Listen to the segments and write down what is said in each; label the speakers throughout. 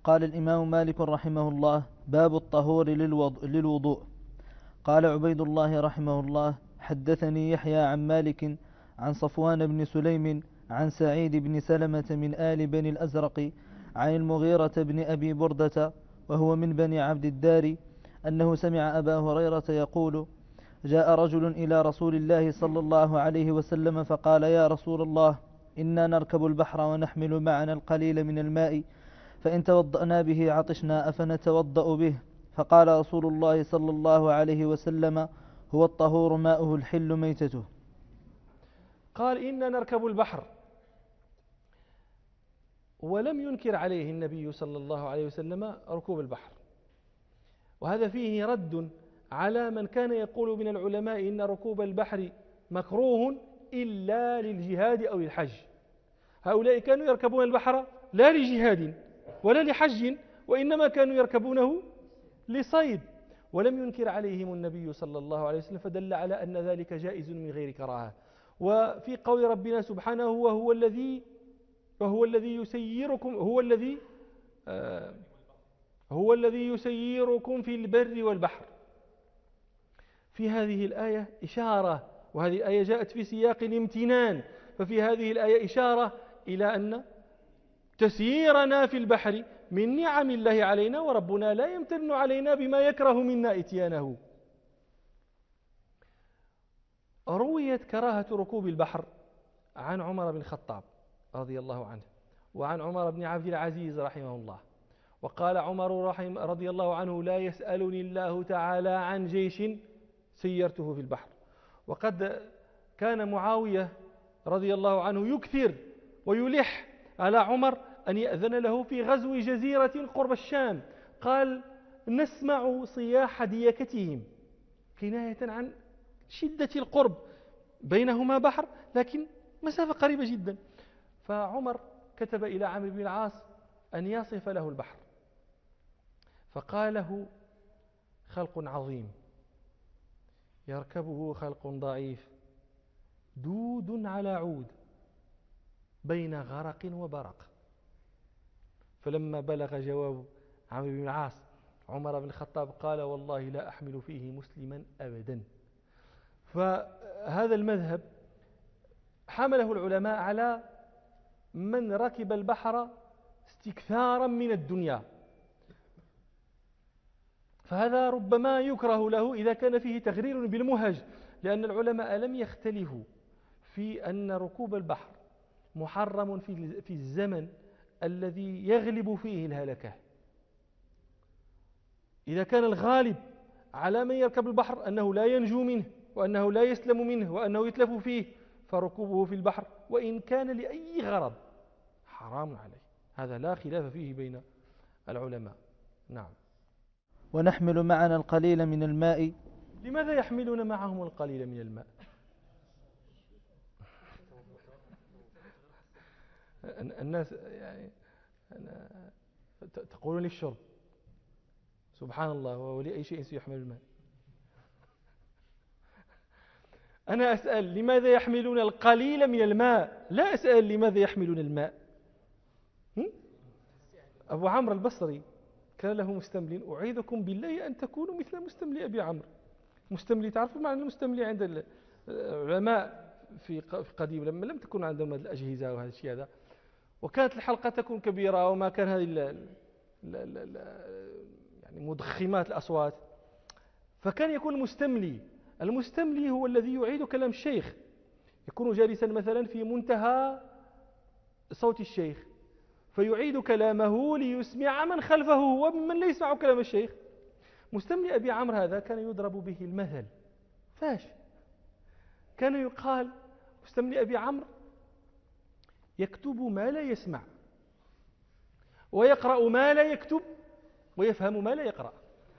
Speaker 1: قال الإمام مالك رحمه الله: باب الطهور للوضوء. قال عبيد الله رحمه الله: حدثني يحيى عن مالك عن صفوان بن سليم عن سعيد بن سلمة من آل بني الأزرق عن المغيرة بن أبي بردة وهو من بني عبد الدار أنه سمع أبا هريرة يقول: جاء رجل إلى رسول الله صلى الله عليه وسلم فقال: يا رسول الله، إنا نركب البحر ونحمل معنا القليل من الماء، فإن توضأنا به عطشنا أفنتوضأ به؟ فقال رسول الله صلى الله عليه وسلم: هو الطهور ماؤه الحل ميتته.
Speaker 2: قال: إنا نركب البحر، ولم ينكر عليه النبي صلى الله عليه وسلم ركوب البحر، وهذا فيه رد على من كان يقول من العلماء إن ركوب البحر مكروه إلا للجهاد أو للحج. هؤلاء كانوا يركبون البحر لا لجهاد ولا لحج، وإنما كانوا يركبونه لصيد، ولم ينكر عليهم النبي صلى الله عليه وسلم، فدل على أن ذلك جائز من غير كراهة. وفي قول ربنا سبحانه: وهو الذي يسيركم هو الذي يسيركم في البر والبحر، في هذه الآية إشارة، وهذه الآية جاءت في سياق الامتنان، ففي هذه الآية إشارة إلى أن تسييرنا في البحر من نعم الله علينا، وربنا لا يمتن علينا بما يكره منا إتيانه. رويت كراهة ركوب البحر عن عمر بن الخطاب رضي الله عنه، وعن عمر بن عبد العزيز رحمه الله. وقال عمر رضي الله عنه: لا يسألني الله تعالى عن جيش سيرته في البحر. وقد كان معاوية رضي الله عنه يكثر ويلح على عمر أن يأذن له في غزو جزيرة قرب الشام. قال: نسمع صياح ديكتهم، كناية عن شدة القرب، بينهما بحر لكن مسافة قريبة جدا. فعمر كتب إلى عمرو بن العاص أن يصف له البحر، فقال له: خلق عظيم يركبه خلق ضعيف، دود على عود، بين غرق وبرق. فلما بلغ جواب عمرو بن العاص عمر بن الخطاب قال: والله لا أحمل فيه مسلما أبدا. فهذا المذهب حمله العلماء على من ركب البحر استكثارا من الدنيا، فهذا ربما يكره له إذا كان فيه تغرير بالمهج، لأن العلماء لم يختلفوا في أن ركوب البحر محرم في الزمن الذي يغلب فيه الهلكة. إذا كان الغالب على من يركب البحر أنه لا ينجو منه، وأنه لا يسلم منه، وأنه يتلف فيه، فركوبه في البحر وإن كان لأي غرض حرام عليه. هذا لا خلاف فيه بين العلماء. نعم.
Speaker 1: ونحمل معنا القليل من الماء.
Speaker 2: لماذا يحملون معهم القليل من الماء؟ الناس يعني تقولون للشرب، سبحان الله، ولأي شيء سيحمل الماء. أنا أسأل لماذا يحملون القليل من الماء، لا أسأل لماذا يحملون الماء. أبو عمرو البصري كان له مستملي، أعيذكم بالله أن تكونوا مثل مستملي أبي عمرو. مستملي، تعرفوا معنى المستملي عند العلماء في قديم لما لم تكن عندهم هذه الأجهزة وهذا الشيء هذا، وكانت الحلقة تكون كبيرة وما كان هذه يعني مضخمات الأصوات، فكان يكون المستملي هو الذي يعيد كلام الشيخ، يكون جالسا مثلا في منتهى صوت الشيخ فيعيد كلامه ليسمع من خلفه ومن لا يسمع كلام الشيخ. مستملي أبي عمرو هذا كان يضرب به المثل. فاش كان يقال مستملي أبي عمرو يكتب ما لا يسمع، ويقرأ ما لا يكتب، ويفهم ما لا يقرأ.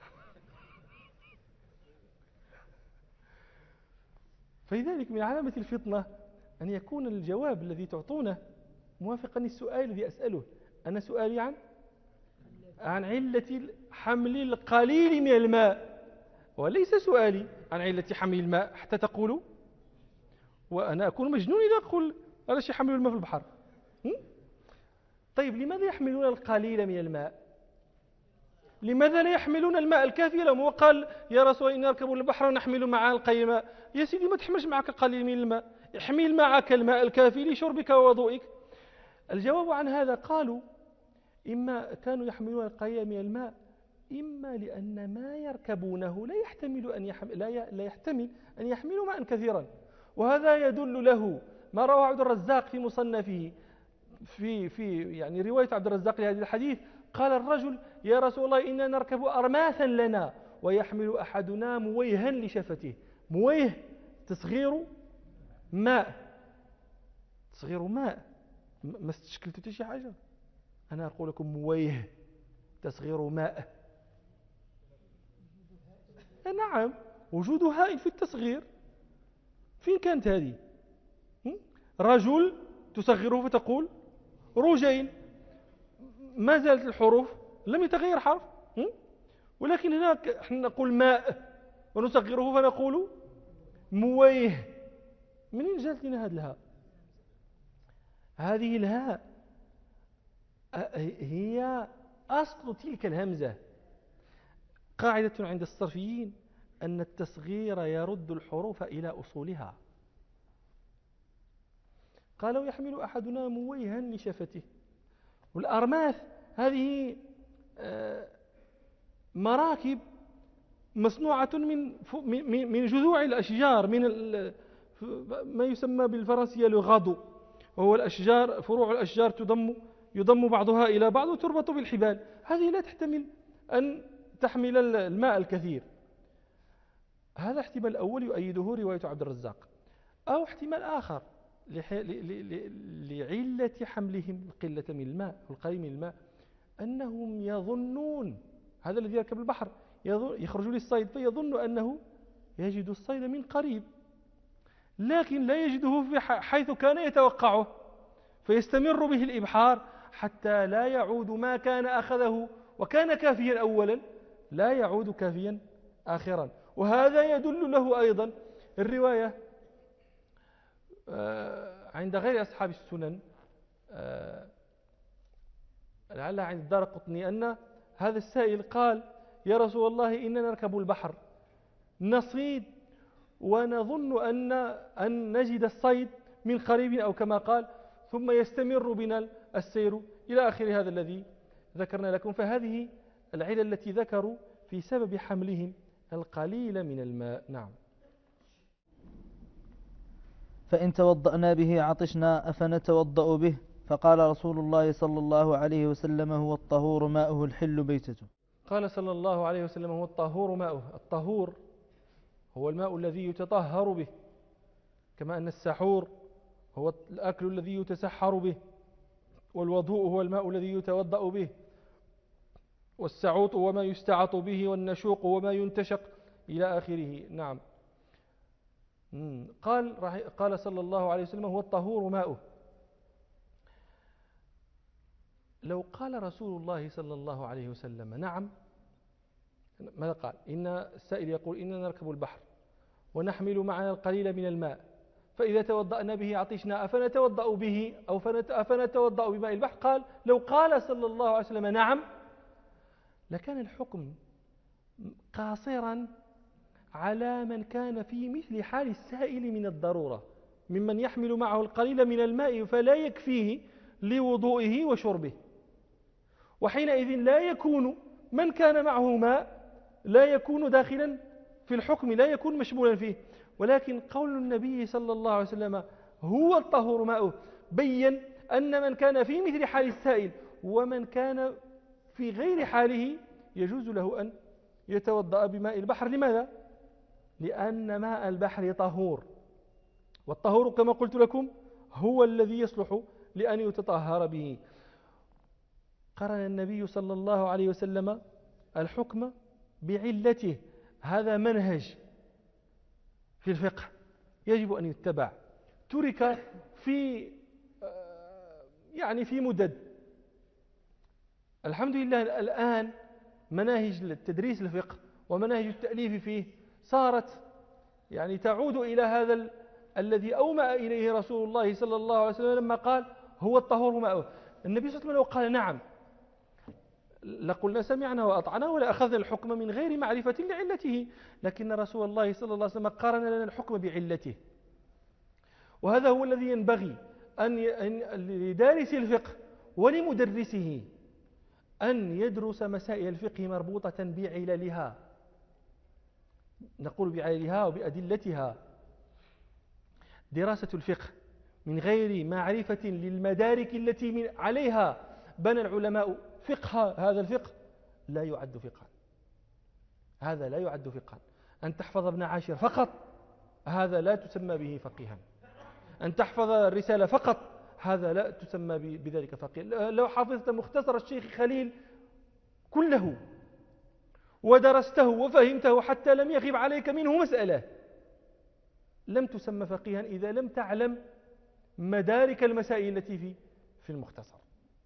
Speaker 2: فلذلك من علامة الفطنة أن يكون الجواب الذي تعطونه موافقا للسؤال الذي أسأله. أنا سؤالي عن علة حمل القليل من الماء، وليس سؤالي عن علة حمل الماء حتى تقولوا، وأنا أكون مجنون إذا أقول علاش يحملوا الماء في البحر. طيب لماذا يحملون القليل من الماء؟ لماذا لا يحملون الماء الكافي لهم؟ وقال يا رسول الله إن نركب البحر ونحمل معنا القليل الماء. يا سيدي ما تحملش معك قليل من الماء، احمل معك الماء الكافي لشربك ووضوئك. الجواب عن هذا قالوا إما كانوا يحملون القليل من الماء إما لأن ما يركبونه لا يحتمل أن يحملوا ماء كثيرا. وهذا يدل له ما روى عبد الرزاق في مصنفه في يعني رواية عبد الرزاق لهذا الحديث. قال الرجل يا رسول الله إننا نركب أرماثا لنا ويحمل أحدنا مويها لشفته. مويه تصغير ماء، تصغير ماء، ما استشكلتوا شي حاجة؟ أنا أقول لكم مويه تصغير ماء. نعم، وجود هاء في التصغير. فين كانت هذه؟ رجل تصغره فتقول رجين، ما زالت الحروف لم يتغير حرف. ولكن هناك احنا نقول ماء ونصغره فنقول مويه. منين جاءت لنا هذه الهاء؟ هذه الهاء هي أصل تلك الهمزة. قاعدة عند الصرفيين أن التصغير يرد الحروف إلى أصولها. قالوا يحمل أحدنا مويها لشفته. والأرماث هذه مراكب مصنوعة من جذوع الأشجار، من ما يسمى بالفرنسية لغادو، وهو الأشجار، فروع الأشجار يضم بعضها إلى بعض وتربط بالحبال. هذه لا تحتمل أن تحمل الماء الكثير. هذا احتمال الأول يؤيده رواية عبد الرزاق. أو احتمال آخر لعلة حملهم القلة من الماء والقليل من الماء، أنهم يظنون هذا الذي يركب البحر يخرج للصيد فيظن أنه يجد الصيد من قريب، لكن لا يجده في حيث كان يتوقعه، فيستمر به الإبحار حتى لا يعود ما كان أخذه وكان كافيا أولا لا يعود كافيا آخرا. وهذا يدل له أيضا الرواية عند غير أصحاب السنن، لعلها عند الدارقطني، أن هذا السائل قال يا رسول الله إننا نركب البحر نصيد ونظن أن نجد الصيد من قريب أو كما قال، ثم يستمر بنا السير إلى آخر هذا الذي ذكرنا لكم. فهذه العلة التي ذكروا في سبب حملهم القليل من الماء. نعم.
Speaker 1: فإن توضأنا به عطشنا أفنتوضأ به؟ فقال رسول الله صلى الله عليه وسلم هو الطهور ماؤه الحل بيتته.
Speaker 2: قال صلى الله عليه وسلم هو الطهور ماؤه. الطهور هو الماء الذي يتطهر به، كما أن السحور هو الأكل الذي يتسحر به، والوضوء هو الماء الذي يتوضأ به، والسعوط هو ما يستعط به، والنشوق هو ما ينتشق إلى آخره. نعم. قال صلى الله عليه وسلم هو الطهور ماؤه. لو قال رسول الله صلى الله عليه وسلم نعم، ماذا قال؟ إن السائل يقول إننا نركب البحر ونحمل معنا القليل من الماء، فإذا توضأنا به عطشنا أفنتوضأ به أو أفنتوضأ بماء البحر. قال لو قال صلى الله عليه وسلم نعم لكان الحكم قاصرا على من كان في مثل حال السائل من الضرورة، ممن يحمل معه القليل من الماء فلا يكفيه لوضوئه وشربه، وحينئذ لا يكون من كان معه ماء لا يكون داخلا في الحكم، لا يكون مشمولا فيه. ولكن قول النبي صلى الله عليه وسلم هو الطهور ماؤه بين أن من كان في مثل حال السائل ومن كان في غير حاله يجوز له أن يتوضأ بماء البحر. لماذا؟ لأن ماء البحر طهور، والطهور كما قلت لكم هو الذي يصلح لأن يتطهر به. قرن النبي صلى الله عليه وسلم الحكم بعلته. هذا منهج في الفقه يجب أن يتبع، ترك في مدد. الحمد لله الآن مناهج التدريس الفقه ومناهج التأليف فيه صارت تعود إلى هذا الذي أومأ إليه رسول الله صلى الله عليه وسلم لما قال هو الطهور ماؤه. النبي صلى الله عليه وسلم لو قال نعم لقلنا سمعنا وأطعنا ولا أخذنا الحكم من غير معرفة لعلته، لكن رسول الله صلى الله عليه وسلم قارن لنا الحكم بعلته. وهذا هو الذي ينبغي أن لدارس الفقه ولمدرسه أن يدرس مسائل الفقه مربوطة بعللها، نقول بعللها وبأدلتها. دراسة الفقه من غير معرفة للمدارك التي عليها بنى العلماء فقه هذا الفقه لا يعد فقها. هذا لا يعد فقها. أن تحفظ ابن عاشر فقط هذا لا تسمى به فقيها. أن تحفظ الرسالة فقط هذا لا تسمى بذلك فقيها. لو حفظت مختصر الشيخ خليل كله ودرسته وفهمته حتى لم يغب عليك منه مسألة لم تسمى فقيها إذا لم تعلم مدارك المسائل التي في المختصر.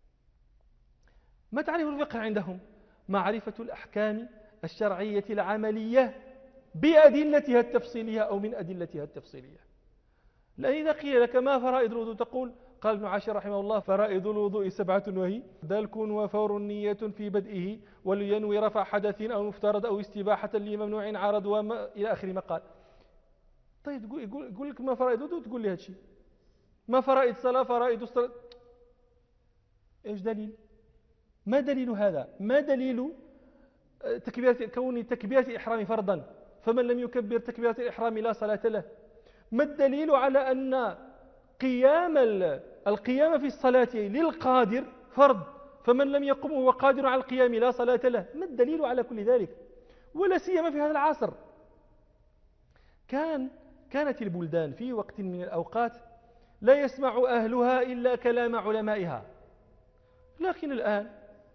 Speaker 2: ما تعرف الفقه عندهم؟ معرفة الأحكام الشرعية العملية بأدلتها التفصيلية أو من أدلتها التفصيلية. لأن إذا قيل لك ما فرائض الوضوء تقول قال ابن عاشر رحمه الله فرائض الوضوء 7 وهي دلك وفور نية في بدئه ولينوي رفع حدث أو مفترض أو استباحة لممنوع عارض وما إلى آخر ما قال. طيب يقول لك ما فرائض الوضوء تقول لي هالشيء، ما فرائض الصلاة فرائض الصلاة، إيش دليل؟ ما دليل هذا؟ ما دليل كون تكبيرة الإحرام فرضا فمن لم يكبر تكبيرة الإحرام لا صلاة له؟ ما الدليل على أن القيام في الصلاة للقادر فرض فمن لم يقم وهو قادر على القيام لا صلاة له؟ ما الدليل على كل ذلك؟ ولا سيما في هذا العصر. كانت البلدان في وقت من الأوقات لا يسمع أهلها إلا كلام علمائها، لكن الآن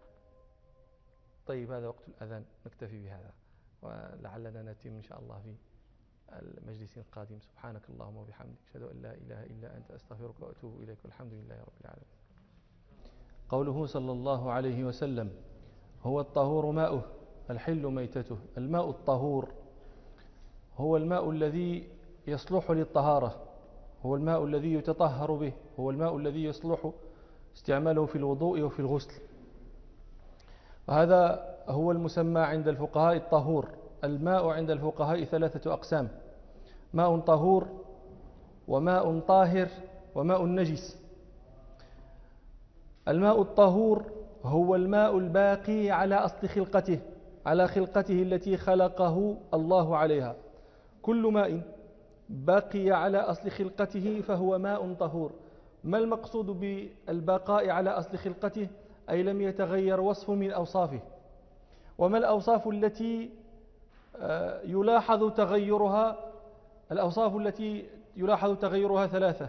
Speaker 2: طيب هذا وقت الأذان نكتفي بهذا ولعلنا نتم إن شاء الله في المجلس القادم. سبحانك اللهم وبحمدك أشهد أن لا إله إلا أنت أستغفرك وأتوب إليك والحمد لله رب العالمين. قوله صلى الله عليه وسلم هو الطهور ماؤه الحل ميتته. الماء الطهور هو الماء الذي يصلح للطهارة، هو الماء الذي يتطهر به، هو الماء الذي يصلح استعماله في الوضوء وفي الغسل. وهذا هو المسمى عند الفقهاء الطهور. الماء عند الفقهاء 3 أقسام: ماء طهور وماء طاهر وماء نجس. الماء الطهور هو الماء الباقي على أصل خلقته، على خلقته التي خلقه الله عليها. كل ماء بقي على أصل خلقته فهو ماء طهور. ما المقصود بالبقاء على أصل خلقته؟ أي لم يتغير وصف من أوصافه. وما الأوصاف التي يلاحظ تغيرها؟ الأوصاف التي يلاحظ تغيرها 3: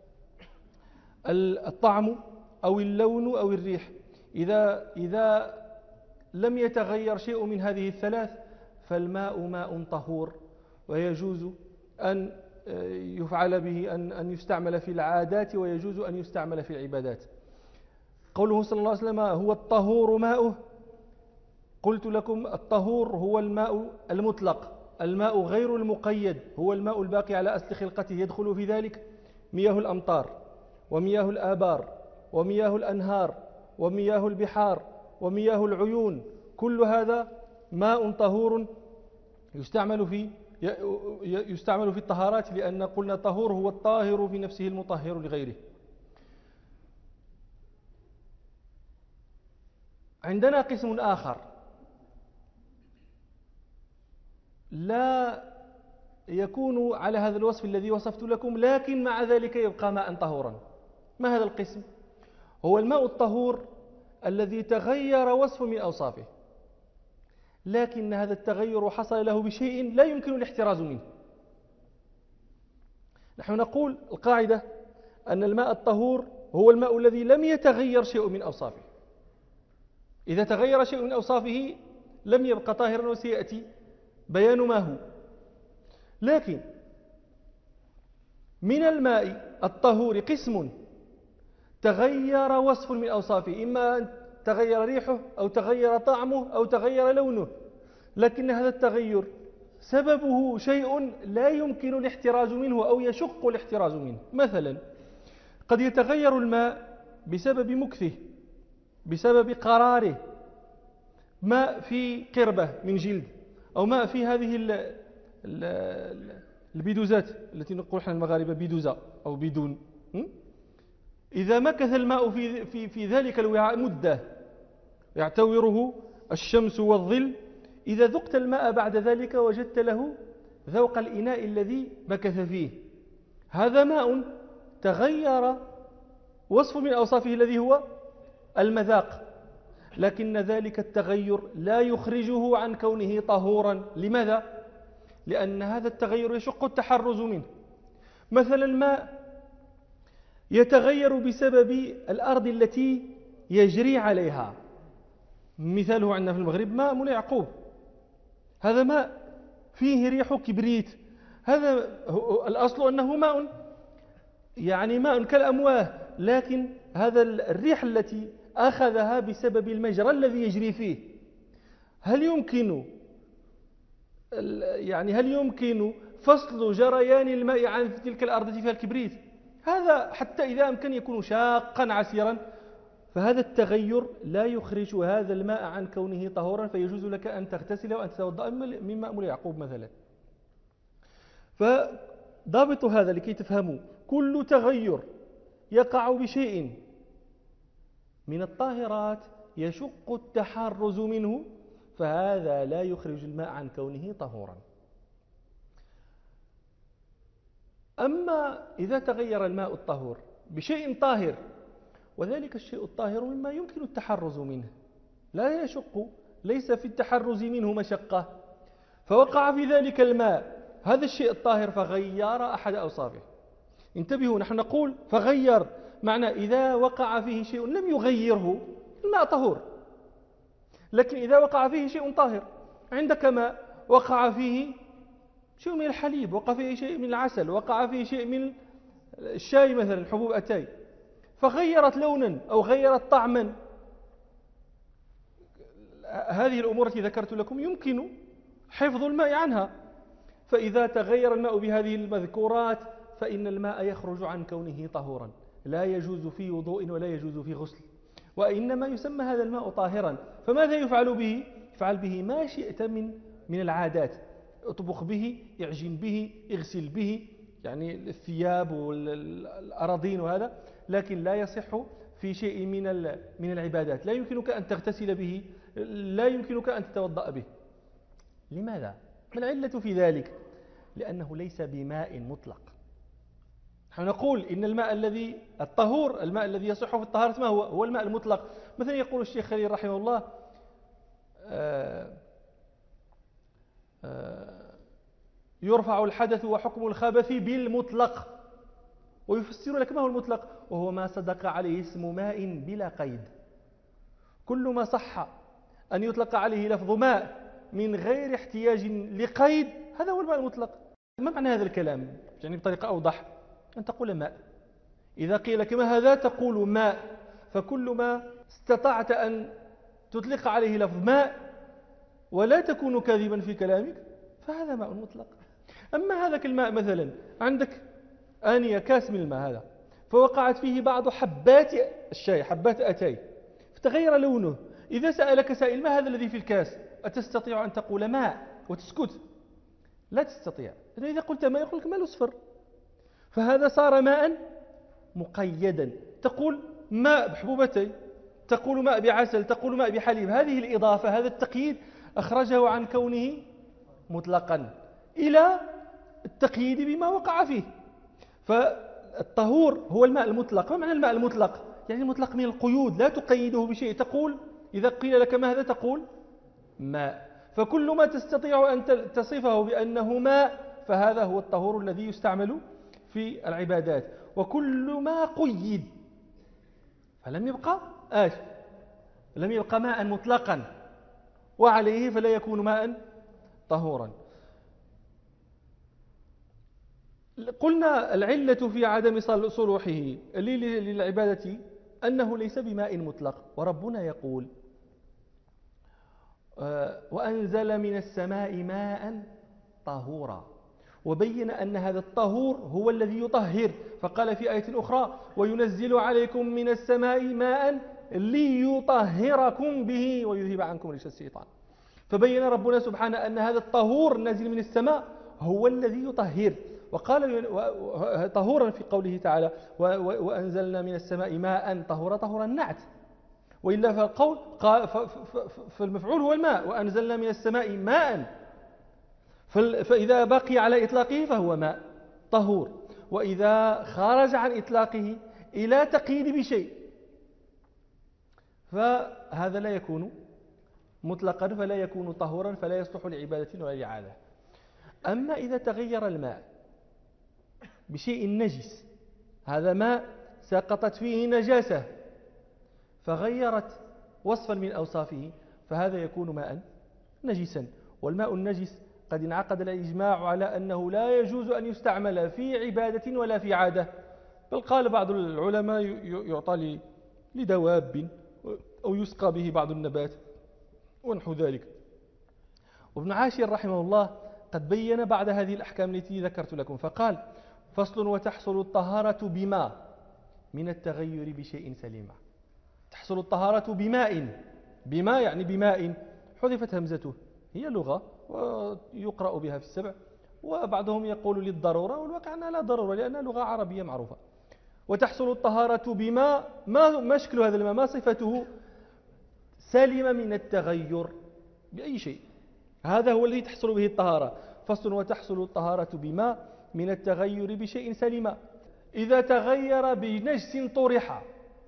Speaker 2: الطعم أو اللون أو الريح. إذا لم يتغير شيء من هذه ال3 فالماء ماء طهور، ويجوز أن يفعل به أن يستعمل في العادات ويجوز أن يستعمل في العبادات. قوله صلى الله عليه وسلم هو الطهور ماؤه، قلت لكم الطهور هو الماء المطلق، الماء غير المقيد، هو الماء الباقي على أصل خلقته. يدخل في ذلك مياه الأمطار ومياه الآبار ومياه الأنهار ومياه البحار ومياه العيون، كل هذا ماء طهور يستعمل في الطهارات، لأن قلنا طهور هو الطاهر في نفسه المطهر لغيره. عندنا قسم آخر لا يكون على هذا الوصف الذي وصفت لكم، لكن مع ذلك يبقى ماء طهورا. ما هذا القسم؟ هو الماء الطهور الذي تغير وصف من أوصافه، لكن هذا التغير حصل له بشيء لا يمكن الاحتراز منه. نحن نقول القاعدة أن الماء الطهور هو الماء الذي لم يتغير شيء من أوصافه. إذا تغير شيء من أوصافه لم يبقى طاهرا، وسيأتي بيان ما هو. لكن من الماء الطهور قسم تغير وصف من أوصافه، إما أن تغير ريحه أو تغير طعمه أو تغير لونه، لكن هذا التغير سببه شيء لا يمكن الاحتراز منه أو يشق الاحتراز منه. مثلا قد يتغير الماء بسبب مكثه، بسبب قراره، ماء في قربة من جلد، أو ماء في هذه البيدوزات التي نقول احنا المغاربة بيدوزة أو بيدون، إذا مكث الماء في ذلك الوعاء مدة يعتوره الشمس والظل، إذا ذقت الماء بعد ذلك وجدت له ذوق الإناء الذي مكث فيه. هذا ماء تغير وصف من أوصافه الذي هو المذاق، لكن ذلك التغير لا يخرجه عن كونه طهورا. لماذا؟ لأن هذا التغير يشق التحرز منه. مثلا ماء يتغير بسبب الأرض التي يجري عليها، مثاله عندنا في المغرب ماء مولاي يعقوب، هذا ماء فيه ريح كبريت، هذا الأصل أنه ماء، يعني ماء كالأمواه، لكن هذا الريح التي أخذها بسبب المجرى الذي يجري فيه. هل يمكن فصل جريان الماء عن تلك الأرض فيها الكبريت؟ هذا حتى إذا أمكن يكون شاقا عسيرا، فهذا التغير لا يخرج هذا الماء عن كونه طهورا، فيجوز لك أن تغتسل وأن تتوضأ من ماء مولاي يعقوب مثلا. فضابط هذا لكي تفهموا، كل تغير يقع بشيء من الطاهرات يشق التحرز منه، فهذا لا يخرج الماء عن كونه طهورا. أما إذا تغير الماء الطهور بشيء طاهر، وذلك الشيء الطاهر مما يمكن التحرز منه، لا يشق، ليس في التحرز منه مشقة، فوقع في ذلك الماء هذا الشيء الطاهر فغير أحد أوصافه. انتبهوا، نحن نقول فغير، معنى إذا وقع فيه شيء لم يغيره الماء طهور، لكن إذا وقع فيه شيء طاهر، عندك ماء وقع فيه شيء من الحليب، وقع فيه شيء من العسل، وقع فيه شيء من الشاي مثلا، حبوب أتاي، فغيرت لونا أو غيرت طعما، هذه الأمور التي ذكرت لكم يمكن حفظ الماء عنها. فإذا تغير الماء بهذه المذكورات فإن الماء يخرج عن كونه طهورا، لا يجوز في وضوء ولا يجوز في غسل، وإنما يسمى هذا الماء طاهرا. فماذا يفعل به؟ يفعل به ما شئت من العادات، اطبخ به، اعجن به، اغسل به، يعني الثياب والأراضين وهذا، لكن لا يصح في شيء من العبادات. لا يمكنك أن تغتسل به، لا يمكنك أن تتوضأ به. لماذا؟ ما العلة في ذلك؟ لأنه ليس بماء مطلق. نحن نقول إن الماء الطهور، الماء الذي يصح في الطهارة ما هو؟ هو الماء المطلق. مثلا يقول الشيخ خليل رحمه الله يرفع الحدث وحكم الخبث بالمطلق، ويفسر لك ما هو المطلق، وهو ما صدق عليه اسم ماء بلا قيد. كل ما صح أن يطلق عليه لفظ ماء من غير احتياج لقيد، هذا هو الماء المطلق. ما معنى هذا الكلام؟ يعني بطريقة أوضح، أن تقول ماء. إذا قيل لك ما هذا تقول ماء، فكل ما استطعت أن تطلق عليه لفظ ماء ولا تكون كاذبا في كلامك فهذا ماء مطلق. أما هذاك الماء مثلا عندك آنية كاس من الماء هذا، فوقعت فيه بعض حبات الشاي، حبات أتاي، فتغير لونه. إذا سألك سائل ما هذا الذي في الكاس، أتستطيع أن تقول ماء وتسكت؟ لا تستطيع. إذا قلت ماء يقول لك ماء الأصفر، فهذا صار ماء مقيدا. تقول ماء بحبوبتي، تقول ماء بعسل، تقول ماء بحليب. هذه الإضافة، هذا التقييد أخرجه عن كونه مطلقا إلى التقييد بما وقع فيه. فالطهور هو الماء المطلق. ما معنى الماء المطلق؟ يعني المطلق من القيود، لا تقيده بشيء. تقول إذا قيل لك ما هذا تقول ماء. فكل ما تستطيع أن تصفه بأنه ماء فهذا هو الطهور الذي يستعمل في العبادات. وكل ما قيد فلم يبقى ماء مطلقا، وعليه فلا يكون ماء طهورا. قلنا العلة في عدم صلوحه للعبادة أنه ليس بماء مطلق. وربنا يقول وأنزل من السماء ماء طهورا، وبين أن هذا الطهور هو الذي يطهر. فقال في آية أخرى وينزل عليكم من السماء ماء ليطهركم به ويذهب عنكم رجس الشيطان. فبين ربنا سبحانه أن هذا الطهور النازل من السماء هو الذي يطهر، وقال طهورا في قوله تعالى وأنزلنا من السماء ماء طهورا النعت، وإلا فالقول فالمفعول هو الماء، وأنزلنا من السماء ماء، فإذا بقي على إطلاقه فهو ماء طهور، وإذا خرج عن إطلاقه إلى تقييد بشيء فهذا لا يكون مطلقا، فلا يكون طهورا، فلا يصلح لعبادة ولا لعادة. أما إذا تغير الماء بشيء نجس، هذا ماء سقطت فيه نجاسة فغيرت وصفا من أوصافه، فهذا يكون ماء نجسا. والماء النجس قد انعقد الإجماع على أنه لا يجوز أن يستعمل في عبادة ولا في عادة، بل قال بعض العلماء يعطى لدواب أو يسقى به بعض النبات ونحو ذلك. وابن عاشر رحمه الله قد بين بعد هذه الأحكام التي ذكرت لكم فقال فصل وتحصل الطهارة بما من التغير بشيء سليمة. تحصل الطهارة بما يعني بماء حذفت همزته، هي لغة ويقرأ بها في السبع، وبعضهم يقول للضرورة، والواقع أنها لا ضرورة لأنها لغة عربية معروفة. وتحصل الطهارة بما ما شكل هذا الماء، ما صفته، سلم من التغير بأي شيء، هذا هو الذي تحصل به الطهارة. فصل وتحصل الطهارة بما من التغير بشيء سليم إذا تغير بنجس طرح.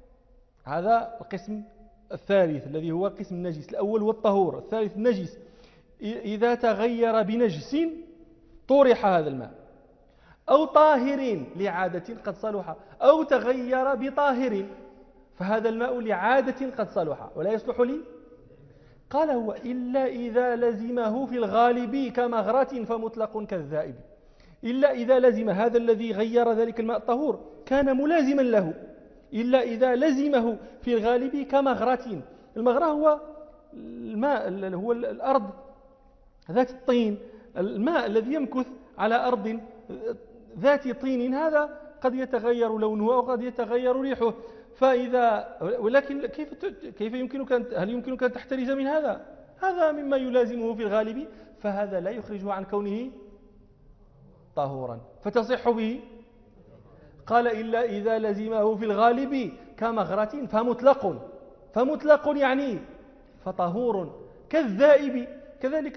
Speaker 2: هذا القسم الثالث الذي هو قسم النجس. الأول هو الطهور، الثالث النجس. إذا تغير بنجس طرح هذا الماء، أو طاهر لعادة قد صلح، أو تغير بطاهر، فهذا الماء لعادة قد صلح ولا يصلح لي. قال هو إلا إذا لزمه في الغالب كمغرة فمطلق كالذائب. إلا إذا لزم هذا الذي غير ذلك الماء الطهور كان ملازما له، إلا إذا لزمه في الغالب كمغرة. المغرة هو الماء، هو الأرض ذات الطين، الماء الذي يمكث على أرض ذات طين، هذا قد يتغير لونه أو قد يتغير ريحه. فإذا ولكن كيف يمكنك هل يمكنك أن تحترز من هذا؟ هذا مما يلازمه في الغالب، فهذا لا يخرجه عن كونه طهورا فتصح به. قال إلا إذا لزمه في الغالب كمغرة فمطلق يعني فطهور كالذائب. كذلك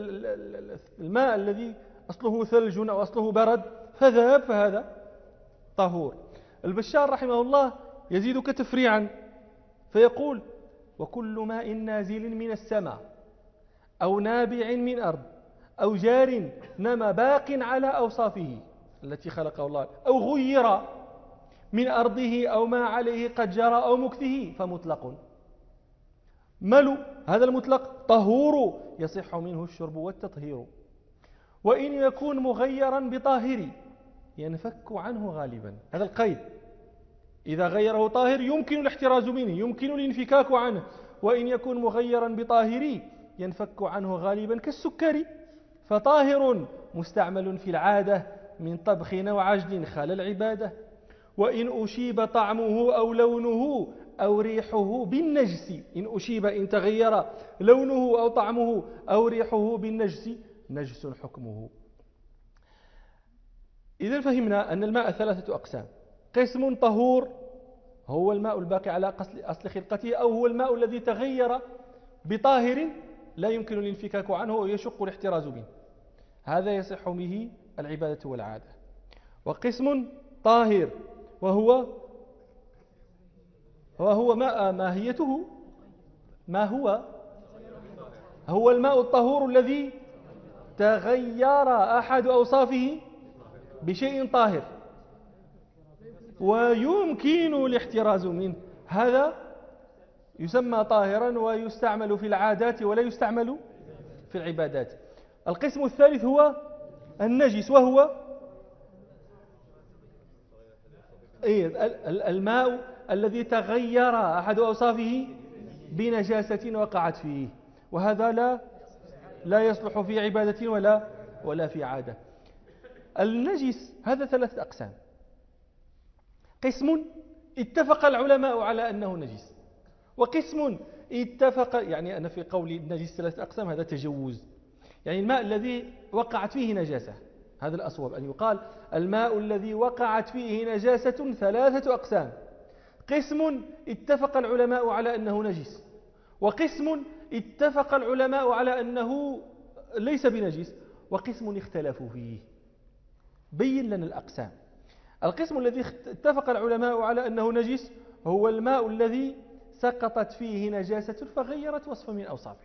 Speaker 2: الماء الذي أصله ثلج أو أصله برد فذهب فهذا طهور. البشار رحمه الله يزيدك تفريعا فيقول وكل ماء نازل من السماء أو نابع من أرض أو جار نما باق على أوصافه التي خلقه الله أو غير من أرضه أو ما عليه قد جرى أو مكثه فمطلق. ملو هذا المطلق طهور يصح منه الشرب والتطهير، وإن يكون مغيرا بطاهر ينفك عنه غالبا. هذا القيد، إذا غيره طاهر يمكن الاحتراز منه، يمكن الانفكاك عنه، وإن يكون مغيرا بطاهر ينفك عنه غالبا كالسكر. فطاهر مستعمل في العادة من طبخ أو عجن خال العبادة، وإن أشيب طعمه أو لونه أو ريحه بالنجس، إن أشيب إن تغير لونه أو طعمه أو ريحه بالنجس نجس حكمه. إذا فهمنا أن الماء ثلاثة أقسام: قسم طهور هو الماء الباقي على أصل خلقته، أو هو الماء الذي تغير بطاهر لا يمكن الانفكاك عنه ويشق الاحتراز منه، هذا يصح به العبادة والعادة. وقسم طاهر وهو ماهيته ما هو الماء الطهور الذي تغير أحد أوصافه بشيء طاهر ويمكن الاحتراز منه، هذا يسمى طاهرا ويستعمل في العادات ولا يستعمل في العبادات. القسم الثالث هو النجس، وهو الماء الذي تغير أحد أوصافه بنجاسة وقعت فيه، وهذا لا يصلح في عبادة ولا في عادة. النجس هذا ثلاثة أقسام: قسم اتفق العلماء على أنه نجس، وقسم اتفق، يعني أنا في قولي النجس 3 أقسام هذا تجوز، يعني الماء الذي وقعت فيه نجاسة، هذا الأصوب أن يقال الماء الذي وقعت فيه نجاسة 3 أقسام. قسم اتفق العلماء على أنه نجس، وقسم اتفق العلماء على أنه ليس بنجس، وقسم اختلفوا فيه. بين لنا الأقسام. القسم الذي اتفق العلماء على أنه نجس هو الماء الذي سقطت فيه نجاسة فغيرت وصفا من أوصافه.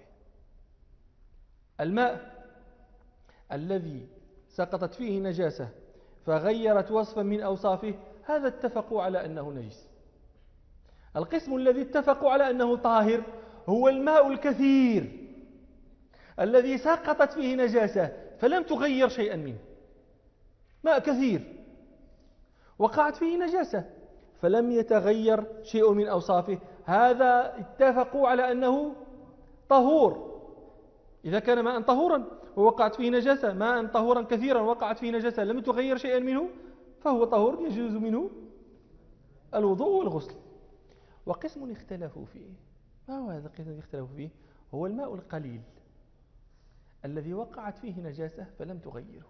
Speaker 2: الماء الذي سقطت فيه نجاسة فغيرت وصفا من أوصافه هذا اتفقوا على أنه نجس. القسم الذي اتفقوا على أنه طاهر هو الماء الكثير الذي سقطت فيه نجاسة فلم تغير شيئا منه. ماء كثير وقعت فيه نجاسة فلم يتغير شيء من أوصافه، هذا اتفقوا على أنه طهور. إذا كان ماء طهورا ووقعت فيه نجاسة، ماء طهورا كثيرا وقعت فيه نجاسة لم تغير شيئا منه فهو طهور يجوز منه الوضوء والغسل. وقسم اختلفوا فيه، ما هو هذا القسم الذي اختلفوا فيه؟ هو الماء القليل الذي وقعت فيه نجاسة فلم تغيره.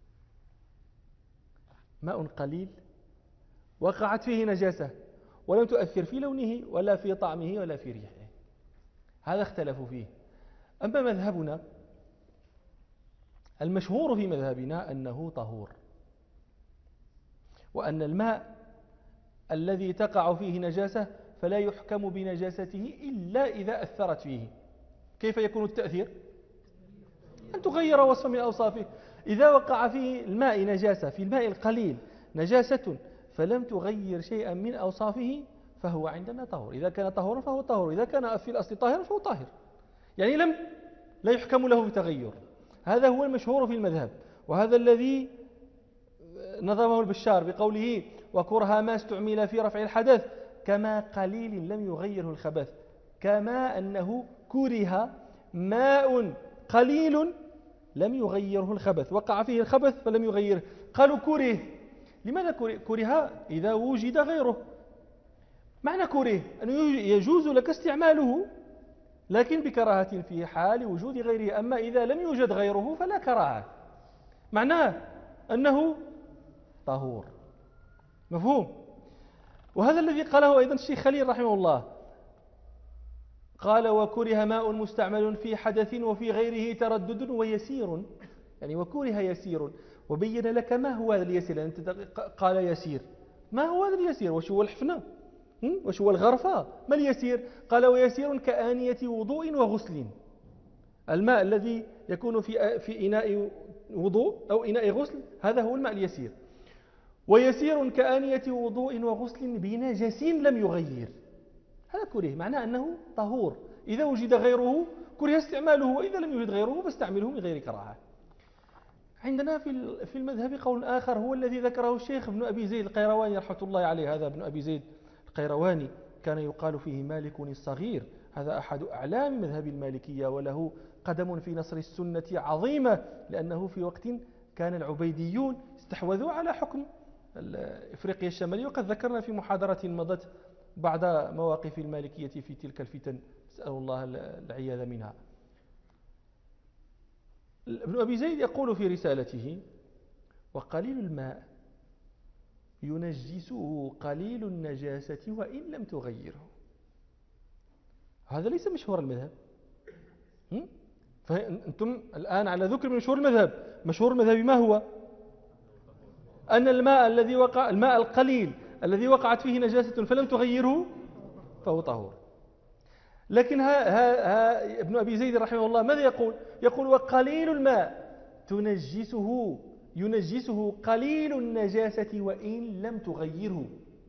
Speaker 2: ماء قليل وقعت فيه نجاسة ولم تؤثر في لونه ولا في طعمه ولا في ريحه، هذا اختلفوا فيه. أما مذهبنا المشهور في مذهبنا أنه طهور، وأن الماء الذي تقع فيه نجاسة فلا يحكم بنجاسته إلا إذا أثرت فيه. كيف يكون التأثير؟ أن تغير وصفا من أوصافه. إذا وقع في الماء نجاسة، في الماء القليل نجاسة فلم تغير شيئا من أوصافه فهو عندنا طهور. إذا كان طهورا فهو طهور، إذا كان في الأصل طاهرا فهو طاهر، يعني لا يحكم له بتغير. هذا هو المشهور في المذهب، وهذا الذي نظمه البشار بقوله وكره ما استعمل في رفع الحدث كما قليل لم يغيره الخبث، كما أنه كره ماء قليل لم يغيره الخبث، وقع فيه الخبث فلم يغيره. قالوا كره، لماذا كره إذا وجد غيره؟ معنى كره أنه يجوز لك استعماله لكن بكراهة في حال وجود غيره، أما إذا لم يوجد غيره فلا كراهة، معناه أنه طهور. مفهوم؟ وهذا الذي قاله أيضا الشيخ خليل رحمه الله، قال وكره ماء مستعمل في حدث وفي غيره تردد ويسير، يعني وكره يسير، وبين لك ما هو هذا اليسير. يعني أنت قال يسير، ما هو هذا اليسير؟ وش هو الحفنة؟ وش هو الغرفة؟ ما اليسير؟ قال ويسير كآنية وضوء وغسل. الماء الذي يكون في إناء وضوء أو إناء غسل هذا هو الماء اليسير. ويسير كآنية وضوء وغسل بنجس لم يغير، هذا كره، معناه أنه طهور. إذا وجد غيره كره استعماله، وإذا لم يوجد غيره فاستعمله من غير كراهة. عندنا في المذهب قول آخر هو الذي ذكره الشيخ ابن أبي زيد القيرواني رحمة الله عليه. هذا ابن أبي زيد القيرواني كان يقال فيه مالك الصغير، هذا أحد أعلام مذهب المالكية، وله قدم في نصر السنة عظيمة، لأنه في وقت كان العبيديون استحوذوا على حكم إفريقيا الشمالية، وقد ذكرنا في محاضرة مضت بعد مواقف المالكية في تلك الفتن، نسأل الله العياذ منها. ابن أبي زيد يقول في رسالته وقليل الماء ينجسه قليل النجاسة وإن لم تغيره. هذا ليس مشهور المذهب. فأنتم الآن على ذكر من مشهور المذهب. مشهور المذهب ما هو؟ أن الماء القليل الذي وقعت فيه نجاسة فلم تغيره فهو طهور. لكن ابن أبي زيد رحمه الله ماذا يقول؟ يقول وقليل الماء ينجسه قليل النجاسة وإن لم تغيره.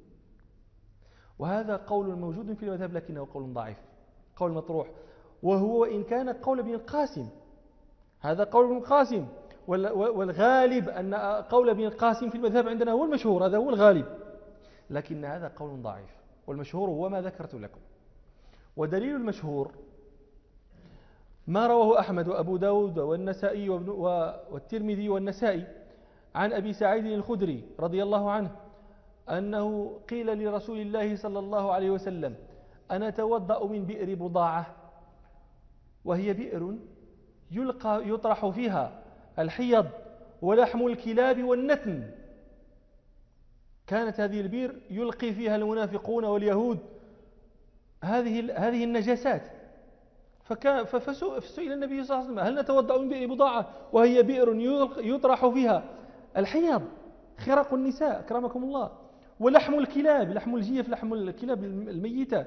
Speaker 2: وهذا قول موجود في المذهب لكنه قول ضعيف، قول مطروح، وهو إن كان قول ابن القاسم، هذا قول ابن القاسم، والغالب أن قول ابن القاسم في المذهب عندنا هو المشهور، هذا هو الغالب، لكن هذا قول ضعيف، والمشهور هو ما ذكرت لكم. ودليل المشهور ما رواه أحمد وأبو داود والنسائي والترمذي والنسائي عن أبي سعيد الخدري رضي الله عنه أنه قيل لرسول الله صلى الله عليه وسلم أنا أتوضأ من بئر بضاعة، وهي بئر يطرح فيها الحيض ولحم الكلاب والنتن. كانت هذه البئر يلقي فيها المنافقون واليهود هذه النجاسات. فسئل النبي صلى الله عليه وسلم: هل نتوضأ من بئر بضاعة وهي بئر يطرح فيها الحيض، خرق النساء أكرمكم الله، ولحم الكلاب، لحم الجيف، لحم الكلاب الميتة،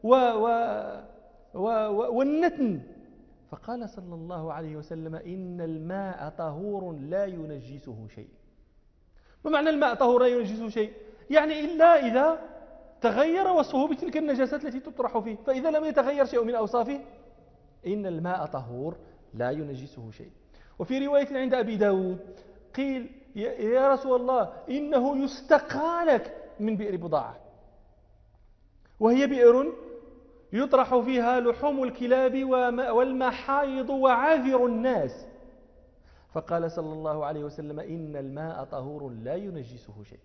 Speaker 2: والنتن؟ فقال صلى الله عليه وسلم: إن الماء طهور لا ينجسه شيء. ما معنى الماء طهور لا ينجسه شيء؟ يعني إلا إذا تغير وصفه بتلك النجاسات التي تطرح فيه، فإذا لم يتغير شيء من أوصافه إن الماء طهور لا ينجسه شيء. وفي رواية عند أبي داود قيل: يا رسول الله، إنه يستقى لك من بئر بضاعة، وهي بئر يطرح فيها لحوم الكلاب والمحايض وعاذر الناس. فقال صلى الله عليه وسلم: إن الماء طهور لا ينجسه شيء.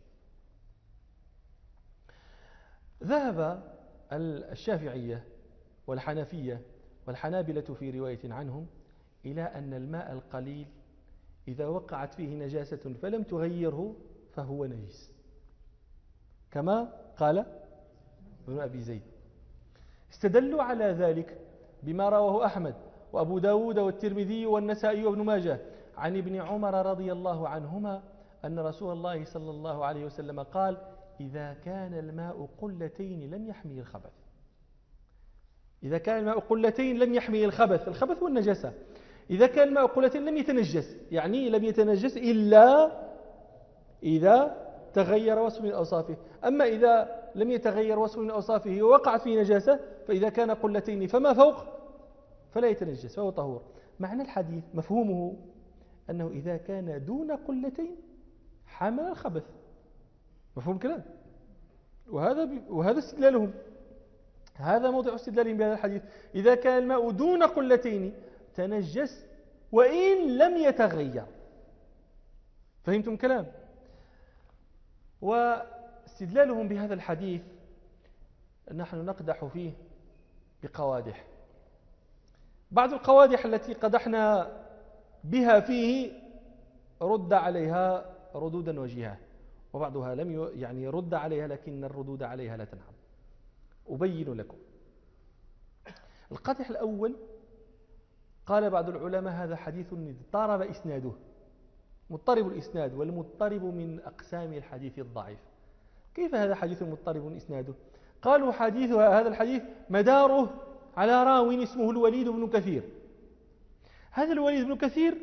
Speaker 2: ذهب الشافعية والحنفية والحنابلة في رواية عنهم إلى أن الماء القليل إذا وقعت فيه نجاسة فلم تغيره فهو نجس، كما قال ابن أبي زيد. استدلوا على ذلك بما رواه أحمد وأبو داود والترمذي والنسائي وابن ماجه عن ابن عمر رضي الله عنهما أن رسول الله صلى الله عليه وسلم قال: إذا كان الماء قلتين لم يحمي الخبث. إذا كان الماء قلتين لم يحمي الخبث والنجاسة. إذا كان الماء قلتين لم يتنجس، يعني لم يتنجس إلا إذا تغير وصف من أوصافه. أما إذا لم يتغير وصف من أوصافه ووقعت فيه نجاسة، فإذا كان قلتين فما فوق فلا يتنجس فهو طهور. معنى الحديث مفهومه أنه إذا كان دون قلتين حمل الخبث. مفهوم كلام؟ وهذا استدلالهم، هذا موضع استدلالهم بهذا الحديث. إذا كان الماء دون قلتين تنجس وإن لم يتغير. فهمتم كلام؟ واستدلالهم بهذا الحديث نحن نقدح فيه بقوادح. بعض القوادح التي قدحنا بها فيه رد عليها ردودا وجيها، وبعضها لم يعني رد عليها لكن الردود عليها لا تنعم. أبين لكم. القادح الأول: قال بعض العلماء هذا حديث اضطرب إسناده، مضطرب الإسناد، والمضطرب من أقسام الحديث الضعيف. كيف هذا حديث مضطرب إسناده؟ قالوا هذا الحديث مداره على راو اسمه الوليد بن كثير. هذا الوليد بن كثير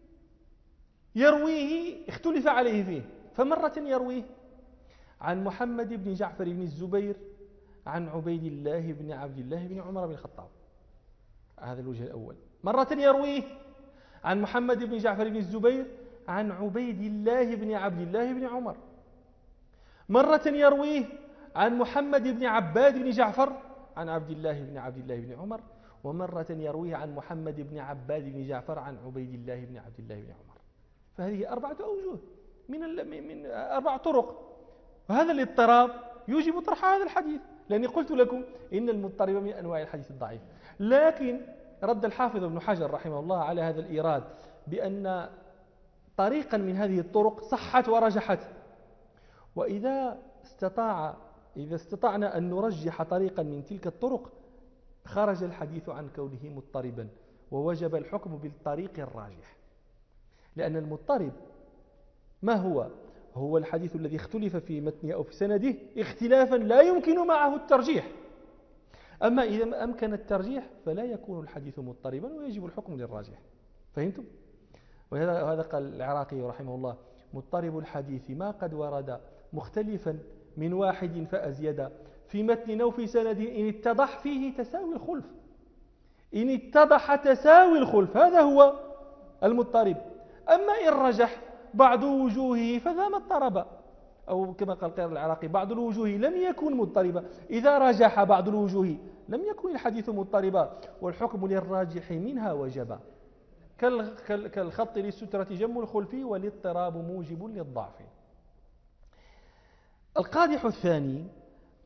Speaker 2: يرويه اختلف عليه فيه، فمرة يرويه عن محمد بن جعفر بن الزبير عن عبيد الله بن عبد الله بن عمر بن الخطاب. هذا الوجه الأول. مرة يرويه عن محمد بن جعفر بن الزبير عن عبيد الله بن عبد الله بن عمر. مرة يرويه عن محمد بن عباد بن جعفر عن عبد الله بن عبد الله بن عمر. ومرة يرويه عن محمد بن عباد بن جعفر عن عبيد الله بن عبد الله بن عمر. فهذه 4 أوجه من 4 طرق. وهذا الاضطراب يوجب طرح هذا الحديث، لأني قلت لكم إن المضطرب من أنواع الحديث الضعيف. لكن رد الحافظ ابن حجر رحمه الله على هذا الإيراد بأن طريقا من هذه الطرق صحت ورجحت، وإذا استطعنا أن نرجح طريقا من تلك الطرق خرج الحديث عن كونه مضطربا، ووجب الحكم بالطريق الراجح. لأن المضطرب ما هو الحديث الذي اختلف في متنه أو في سنده اختلافا لا يمكن معه الترجيح. أما إذا أمكن الترجيح فلا يكون الحديث مضطربا ويجب الحكم للراجح. فهمتم؟ وهذا قال العراقي رحمه الله: مضطرب الحديث ما قد ورد مختلفا من واحد فأزيد في متن أو في سند إن اتضح فيه تساوي الخلف. إن اتضح تساوي الخلف هذا هو المضطرب. أما إن رجح بعض وجوهه فذا ما اضطرب، أو كما قال قائل العراقي: بعض الوجوه لم يكن مضطربا. إذا رجح بعض الوجوه لم يكن الحديث مضطربا، والحكم للراجح منها وجب. كالخط للسترة جم الخلف، والاضطراب موجب للضعف. القادح الثاني: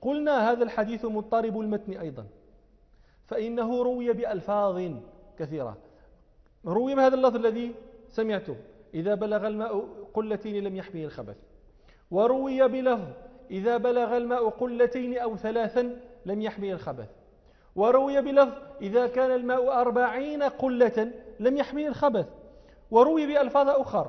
Speaker 2: قلنا هذا الحديث مضطرب المتن أيضا، فإنه روي بألفاظ كثيرة. روي بهذا اللفظ الذي سمعته: إذا بلغ الماء قلتين لم يحميه الخبث. وروي بلفظ: إذا بلغ الماء قلتين أو 3 لم يحميه الخبث. وروي بلفظ: إذا كان الماء 40 قلة لم يحميه الخبث. وروي بألفاظ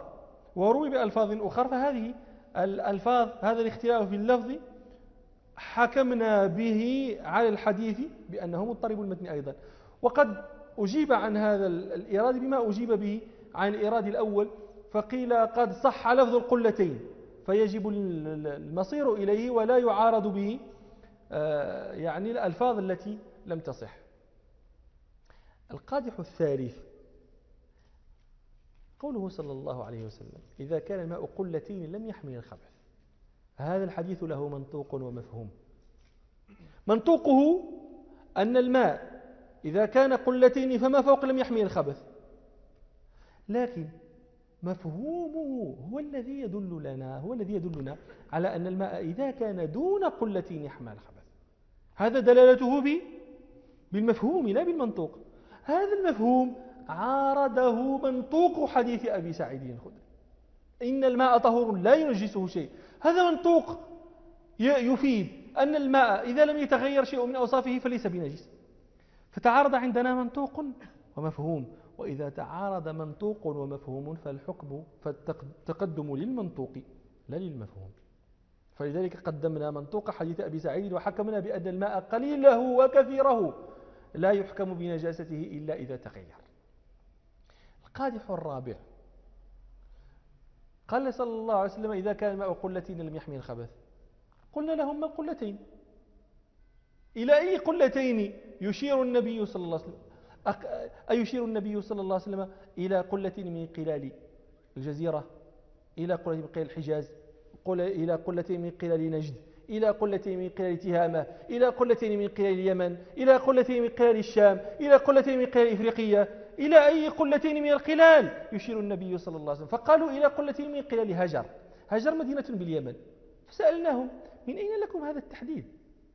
Speaker 2: أخر. فهذه الألفاظ، هذا الاختلاف في اللفظ حكمنا به على الحديث بأنه مضطرب المتن أيضا. وقد أجيب عن هذا الإيراد بما أجيب به عن الإيراد الأول، فقيل قد صح لفظ القلتين فيجب المصير إليه ولا يعارض به يعني الألفاظ التي لم تصح. القادح الثالث قوله صلى الله عليه وسلم: إذا كان الماء قلتين لم يحمل الخبث. هذا الحديث له منطوق ومفهوم. منطوقه أن الماء إذا كان قلتين فما فوق لم يحمل الخبث، لكن مفهومه هو الذي يدلنا على أن الماء إذا كان دون قلتين يحمل الخبث. هذا دلالته بالمفهوم لا بالمنطوق. هذا المفهوم عارضه منطوق حديث أبي سعيد الخدري: إن الماء طهور لا ينجسه شيء. هذا منطوق يفيد أن الماء إذا لم يتغير شيء من أوصافه فليس بنجس. فتعارض عندنا منطوق ومفهوم، وإذا تعارض منطوق ومفهوم فالتقدم للمنطوق لا للمفهوم. فلذلك قدمنا منطوق حديث أبي سعيد وحكمنا بأن الماء قليله وكثيره لا يحكم بنجاسته إلا إذا تغير. القادح الرابع قال صلى الله عليه وسلم: إذا كان الماء قلتين لم يحمل الخبث. قلنا لهم: ما القلتين؟ إلى أي قلتين يشير النبي صلى الله عليه وسلم؟ أيشير النبي صلى الله عليه وسلم إلى قلتين من قلال الجزيرة، إلى قلتين من قلال الحجاز، إلى قلتين من قلال نجد، إلى قلتين من قلال تهامة، إلى قلتين من قلال اليمن، إلى قلتين من قلال الشام، إلى قلتين من قلال إفريقيا؟ إلى أي قلتين من القلال يشير النبي صلى الله عليه وسلم؟ فقالوا: إلى قلتين من قلال هجر. هجر مدينة باليمن. فسألناهم: من أين لكم هذا التحديد؟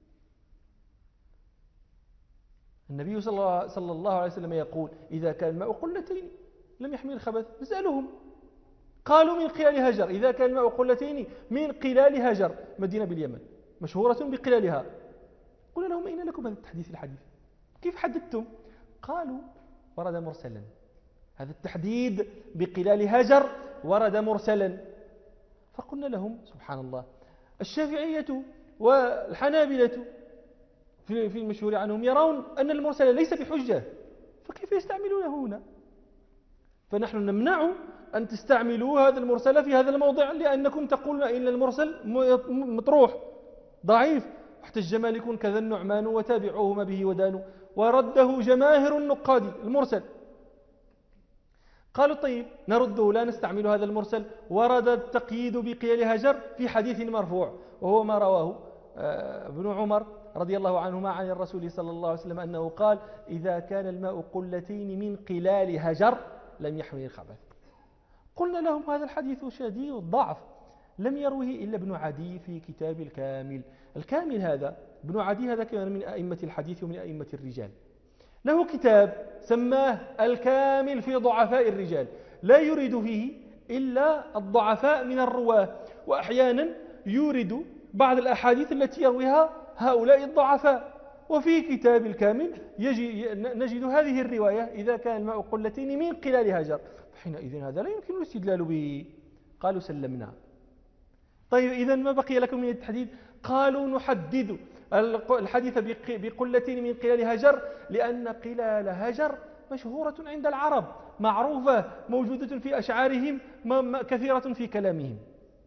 Speaker 2: النبي صلى الله عليه وسلم يقول: إذا كان الماء قلتين لم يحمل الخبث. نسألهم، قالوا: من قلال هجر. إذا كان الماء قلتين من قلال هجر، مدينة باليمن مشهورة بقلالها. قلنا لهم: أين لكم هذا التحديث في الحديث؟ كيف حددتم؟ قالوا: ورد مرسلا. هذا التحديد بقلال هجر ورد مرسلا. فقلنا لهم: سبحان الله، الشافعية والحنابلة في المشهور عنهم يرون أن المرسل ليس بحجة، فكيف يستعملونه هنا؟ فنحن نمنع أن تستعملوا هذا المرسل في هذا الموضع، لأنكم تقولون إن المرسل مطروح ضعيف. احتج مالك كذا النعمان وتابعوه ما به ودانوا، ورده جماهر النقاد المرسل. قالوا: طيب نرده، لا نستعمل هذا المرسل. ورد التقييد بقيل هجر في حديث مرفوع، وهو ما رواه ابن عمر رضي الله عنهما عن الرسول صلى الله عليه وسلم أنه قال: إذا كان الماء قلتين من قلال هجر لم يحمل الخبث. قلنا لهم: هذا الحديث شديد الضعف، لم يروه إلا ابن عدي في كتاب الكامل. الكامل هذا ابن عدي هذا كان من أئمة الحديث ومن أئمة الرجال، له كتاب سماه الكامل في ضعفاء الرجال، لا يريد فيه إلا الضعفاء من الرواه، وأحيانا يورد بعض الأحاديث التي يرويها هؤلاء الضعفاء. وفي كتاب الكامل نجد هذه الرواية: إذا كان الماء قلتين من قلال هجر. حينئذ هذا لا يمكن الاستدلال به. قالوا: سلمنا. طيب إذا ما بقي لكم من التحديد؟ قالوا: نحدد الحديث بقلتين من قلال هجر لأن قلال هجر مشهورة عند العرب، معروفة، موجودة في أشعارهم، كثيرة في كلامهم.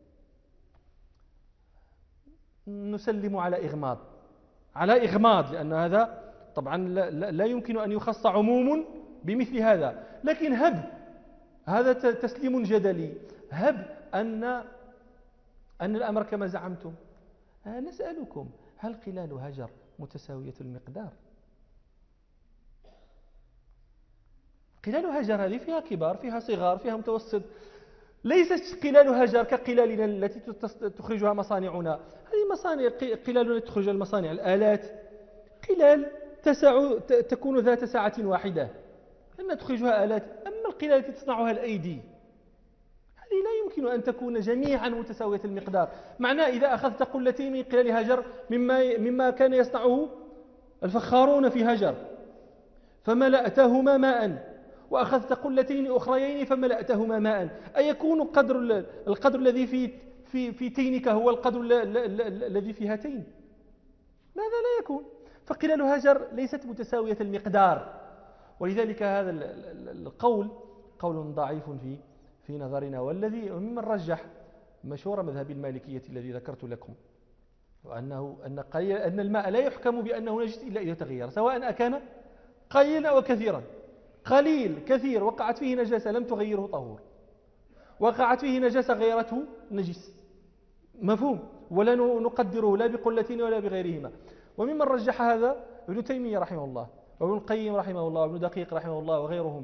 Speaker 2: نسلم على إغماض، لأن هذا طبعا لا يمكن أن يخص عموم بمثل هذا. لكن هذا تسليم جدلي. أن الأمر كما زعمتم. نسألكم: هل قلال هجر متساوية المقدار؟ قلال هجر هذه فيها كبار، فيها صغار، فيها متوسط. ليست قلال هجر كقلالنا التي تخرجها مصانعنا. هذه مصانع قلالنا تخرج المصانع الآلات، قلال تكون ذات ساعة واحدة أن تخرجها آلات. أما القلال التي تصنعها الأيدي هذه لا يمكن أن تكون جميعا متساوية المقدار. معناه إذا أخذت قلتين من قلال هجر مما كان يصنعه الفخارون في هجر فملأتهما ماء، وأخذت قلتين أخريين فملأتهما ماء، أيكون القدر الذي في تينك هو القدر الذي في هاتين؟ ماذا لا يكون. فقلال هجر ليست متساوية المقدار، ولذلك هذا القول قول ضعيف في نظرنا، والذي ممن رجح مشهور مذهب المالكية الذي ذكرت لكم، وأن أن الماء لا يحكم بأنه نجس إلا إذا تغير، سواء أكان قليلا أو كثيرا. قليل كثير وقعت فيه نجاسة لم تغيره طهور، وقعت فيه نجاسة غيرته نجس، مفهوم، ولا نقدره لا بقلتين ولا بغيرهما. وممن رجح هذا ابن تيمية رحمه الله، وابن القيم رحمه الله، وابن دقيق رحمه الله، وغيرهم.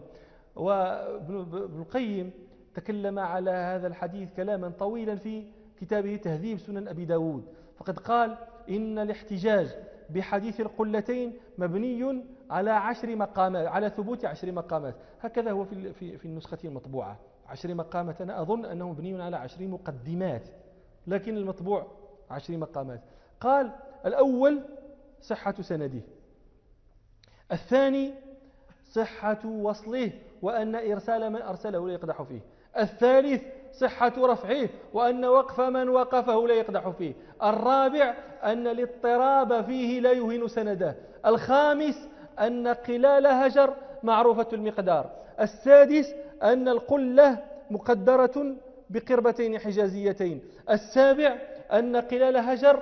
Speaker 2: وابن القيم تكلم على هذا الحديث كلاما طويلا في كتابه تهذيب سنن أبي داود، فقد قال إن الاحتجاج بحديث القلتين مبني على 10 مقامات، على ثبوت 10 مقامات. هكذا هو في النسخة المطبوعة 10 مقامات، أنا أظن أنه مبني على 10 مقدمات، لكن المطبوع 10 مقامات. قال الأول صحة سنده، الثاني صحة وصله وأن إرسال من أرسله لا يقدح فيه، الثالث صحة رفعه وأن وقف من وقفه لا يقدح فيه، الرابع أن الاضطراب فيه لا يهين سنده، الخامس أن قلال هجر معروفة المقدار، السادس أن القلة مقدرة بقربتين حجازيتين، السابع أن قلال هجر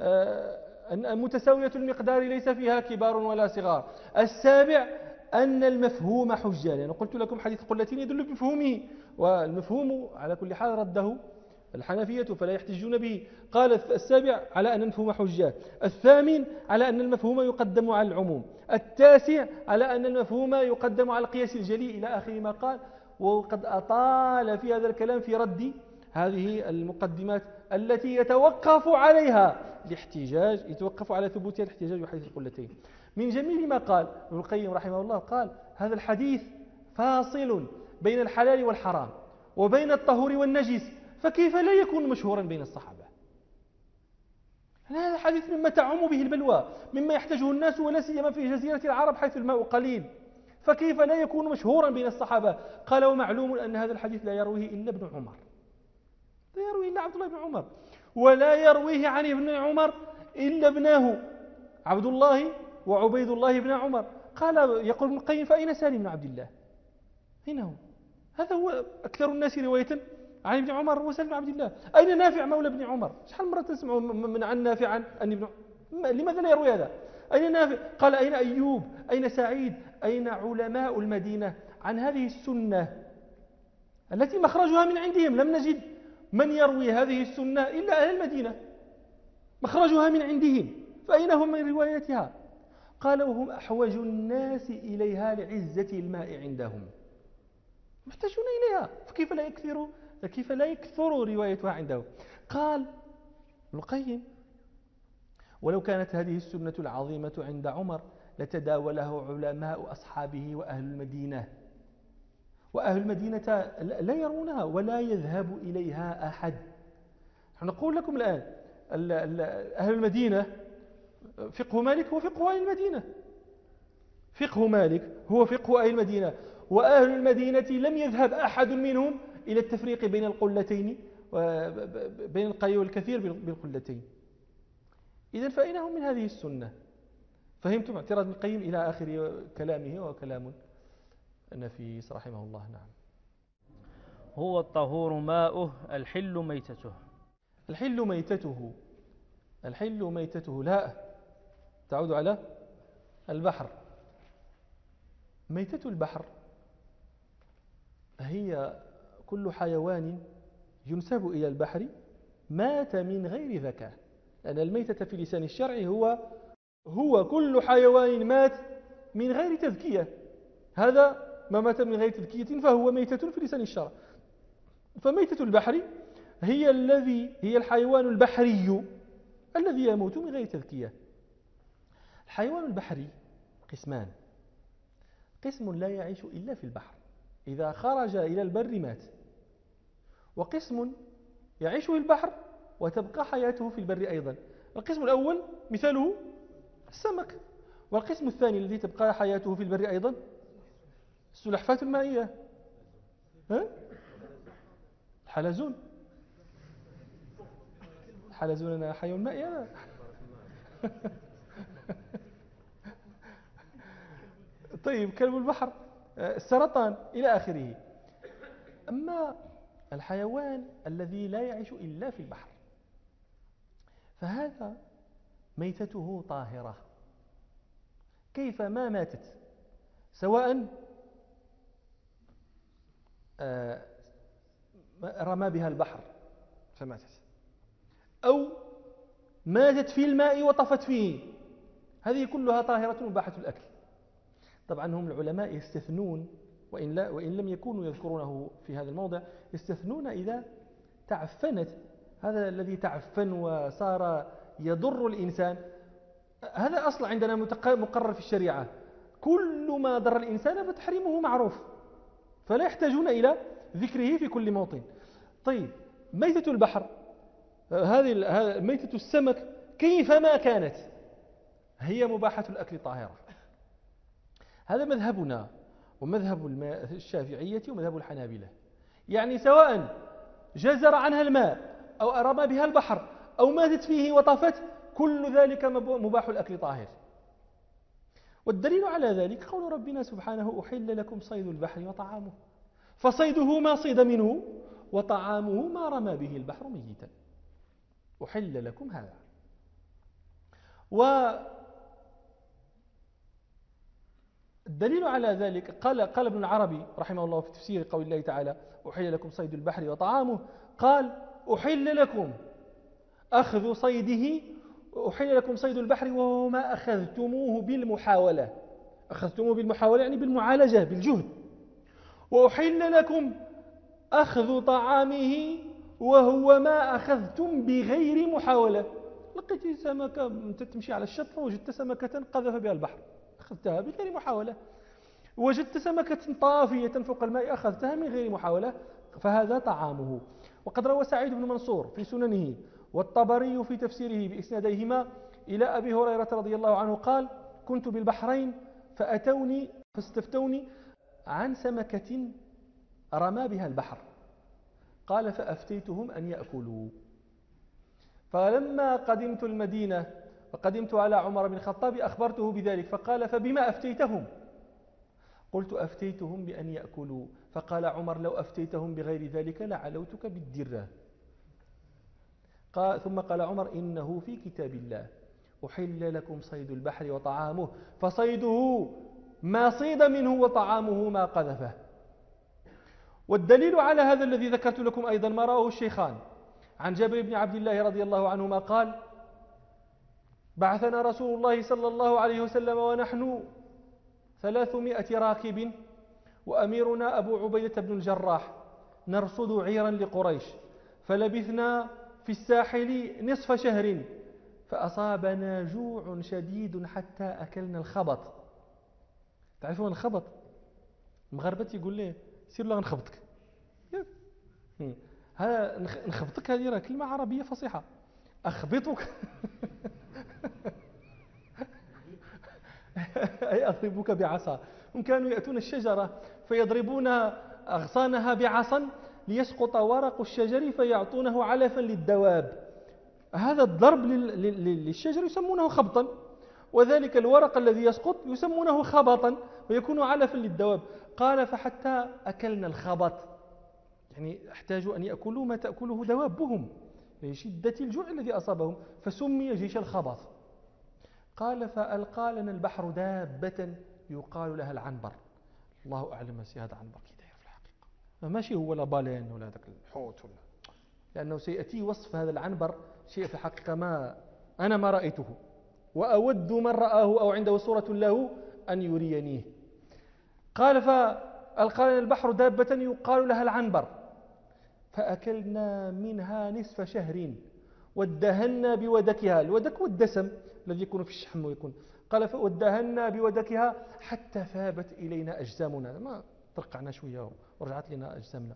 Speaker 2: متساوية المقدار ليس فيها كبار ولا صغار، السابع أن المفهوم حجة، لأن قلت لكم حديث قلتين يدل بمفهومه، والمفهوم على كل حال رده الحنفية فلا يحتجون به. قال السابع على أن المفهوم حجة، الثامن على أن المفهوم يقدم على العموم، التاسع على أن المفهوم يقدم على القياس الجلي إلى آخر ما قال. وقد أطال في هذا الكلام في رد هذه المقدمات التي يتوقف عليها الاحتجاج، يتوقف على ثبوتها الاحتجاج بحديث القلتين. من جميل ما قال ابن القيم رحمه الله، قال هذا الحديث فاصل بين الحلال والحرام وبين الطهور والنجس، فكيف لا يكون مشهورا بين الصحابة؟ هذا الحديث مما تعم به البلوى، مما يحتاجه الناس ولا سيما في جزيرة العرب حيث الماء قليل، فكيف لا يكون مشهورا بين الصحابة؟ قال ومعلوم أن هذا الحديث لا يرويه إلا ابن عمر، لا يرويه إلا عبد الله بن عمر، ولا يرويه عن ابن عمر إلا ابناه عبد الله وعبيد الله بن عمر. قال يقول ابن القيم فأين سالم بن عبد الله؟ أين هو؟ هذا هو أكثر الناس رواية عن ابن عمر وسالم بن عبد الله. أين نافع مولى ابن عمر؟ شحال مرة تسمعوا من عن نافع عن ابن عمر؟ لماذا لا يروي هذا؟ أين نافع؟ قال أين أيوب؟ أين سعيد؟ أين علماء المدينة عن هذه السنة التي مخرجها من عندهم؟ لم نجد من يروي هذه السنة إلا أهل المدينة، مخرجها من عندهم، فأين هم من روايتها؟ قال وهم أحوج الناس إليها لعزة الماء عندهم، محتاجون إليها، فكيف لا يكثر روايتها عندهم؟ قال ابن القيم ولو كانت هذه السنة العظيمة عند عمر لتداوله علماء أصحابه وأهل المدينة، وأهل المدينة لا يرونها ولا يذهب إليها أحد. نقول لكم الآن أهل المدينة فقه مالك هو فقه أهل المدينة، فقه مالك هو فقه أهل المدينة، وأهل المدينة لم يذهب أحد منهم إلى التفريق بين القلتين، بين القليل والكثير بالقلتين. إذن فأين هم من هذه السنة؟ فهمتم اعتراض ابن القيم إلى آخر كلامه، وكلام نفيس رحمه الله. نعم.
Speaker 1: هو الطهور ماؤه الحل ميتته.
Speaker 2: الحل ميتته، الحل ميتته لا تعود على البحر. ميتة البحر هي كل حيوان ينسب إلى البحر مات من غير ذكاء، لأن الميتة في لسان الشرع هو كل حيوان مات من غير تذكية، هذا ما مات من غير تذكية فهو ميتة في لسان الشرع. فميتة البحر هي الحيوان البحري الذي يموت من غير تذكية. الحيوان البحري قسمان: قسم لا يعيش إلا في البحر، إذا خرج إلى البر مات، وقسم يعيش في البحر وتبقى حياته في البر أيضا. القسم الأول مثاله السمك، والقسم الثاني الذي تبقى حياته في البر أيضا السلحفاة المائية، الحلزون. الحلزون أنا حيوان مائي أنا. طيب، كلب البحر، السرطان، إلى آخره. أما الحيوان الذي لا يعيش إلا في البحر فهذا ميتته طاهرة كيفما ماتت، سواء رمى بها البحر فماتت، أو ماتت في الماء وطفت فيه، هذه كلها طاهرة مباحة الأكل. طبعا هم العلماء يستثنون، وإن لم يكونوا يذكرونه في هذا الموضع، يستثنون إذا تعفنت. هذا الذي تعفن وصار يضر الإنسان، هذا أصل عندنا مقرر في الشريعة، كل ما ضر الإنسان فتحريمه معروف، فلا يحتاجون إلى ذكره في كل موطن. طيب، ميتة البحر، هذه ميتة السمك كيفما كانت هي مباحة الأكل طاهرة. هذا مذهبنا ومذهب الشافعية ومذهب الحنابلة، يعني سواء جزر عنها الماء أو رمى بها البحر أو ماتت فيه وطفت، كل ذلك مباح الأكل طاهر. والدليل على ذلك قول ربنا سبحانه: أحل لكم صيد البحر وطعامه، فصيده ما صيد منه وطعامه ما رمى به البحر ميتا، أحل لكم هذا. والدليل على ذلك قال ابن العربي رحمه الله في تفسير قول الله تعالى: أحل لكم صيد البحر وطعامه، قال: أحل لكم أخذ صيده، أحل لكم صيد البحر وهو ما أخذتموه بالمحاولة، أخذتموه بالمحاولة يعني بالمعالجة بالجهد. وأحل لكم أخذ طعامه وهو ما أخذتم بغير محاولة. لقيت سمكة، أنت تمشي على الشط فوجدت سمكة قذف بها البحر، أخذتها بغير محاولة. وجدت سمكة طافية فوق الماء، أخذتها من غير محاولة، فهذا طعامه. وقد روى سعيد بن منصور في سننه والطبري في تفسيره بإسناديهما إلى أبي هريرة رضي الله عنه قال: كنت بالبحرين فأتوني فاستفتوني عن سمكة رمى بها البحر، قال: فأفتيتهم أن يأكلوا. فلما قدمت المدينة وقدمت على عمر بن الخطاب أخبرته بذلك، فقال: فبما أفتيتهم؟ قلت: أفتيتهم بأن يأكلوا. فقال عمر: لو أفتيتهم بغير ذلك لعلوتك بالدرة. ثم قال عمر: إنه في كتاب الله أحل لكم صيد البحر وطعامه، فصيده ما صيد منه وطعامه ما قذفه. والدليل على هذا الذي ذكرت لكم أيضا ما رواه الشيخان عن جابر بن عبد الله رضي الله عنهما قال: بعثنا رسول الله صلى الله عليه وسلم ونحن 300 راكب وأميرنا أبو عبيدة بن الجراح نرصد عيرا لقريش، فلبثنا في الساحل نصف شهر، فأصابنا جوع شديد حتى أكلنا الخبط. تعرفون الخبط؟ المغاربة يقول ليه: سير لا نخبطك. هذا نخبطك هذه كلمة عربية فصيحة. أخبطك أي أضربك بعصا. هم كانوا يأتون الشجرة فيضربون أغصانها بعصا ليسقط ورق الشجر فيعطونه علفا للدواب. هذا الضرب للشجر يسمونه خبطا، وذلك الورق الذي يسقط يسمونه خبطا ويكون علفا للدواب. قال: فحتى أكلنا الخبط، يعني احتاجوا أن يأكلوا ما تأكله دوابهم لشدة الجوع الذي أصابهم، فسمي جيش الخبط. قال: فألقى لنا البحر دابة يقال لها العنبر. الله أعلم ما هذا عنبر كي داير في الحقيقة، ماشي هو لا بالين ولا ذاك الحوت ولا، لأنه سيأتي وصف هذا العنبر شيء في الحقيقة أنا ما رأيته، وأود من رآه أو عنده صورة له أن يرينيه. قال: فألقى لنا البحر دابة يقال لها العنبر، فأكلنا منها نصف شهر وادهنا بودكها. الودك والدسم الذي يكون في الشحم ويكون. قال فودهنا بودكها حتى ثابت إلينا أجسامنا، ما ترقعنا شوية ورجعت لنا أجسامنا.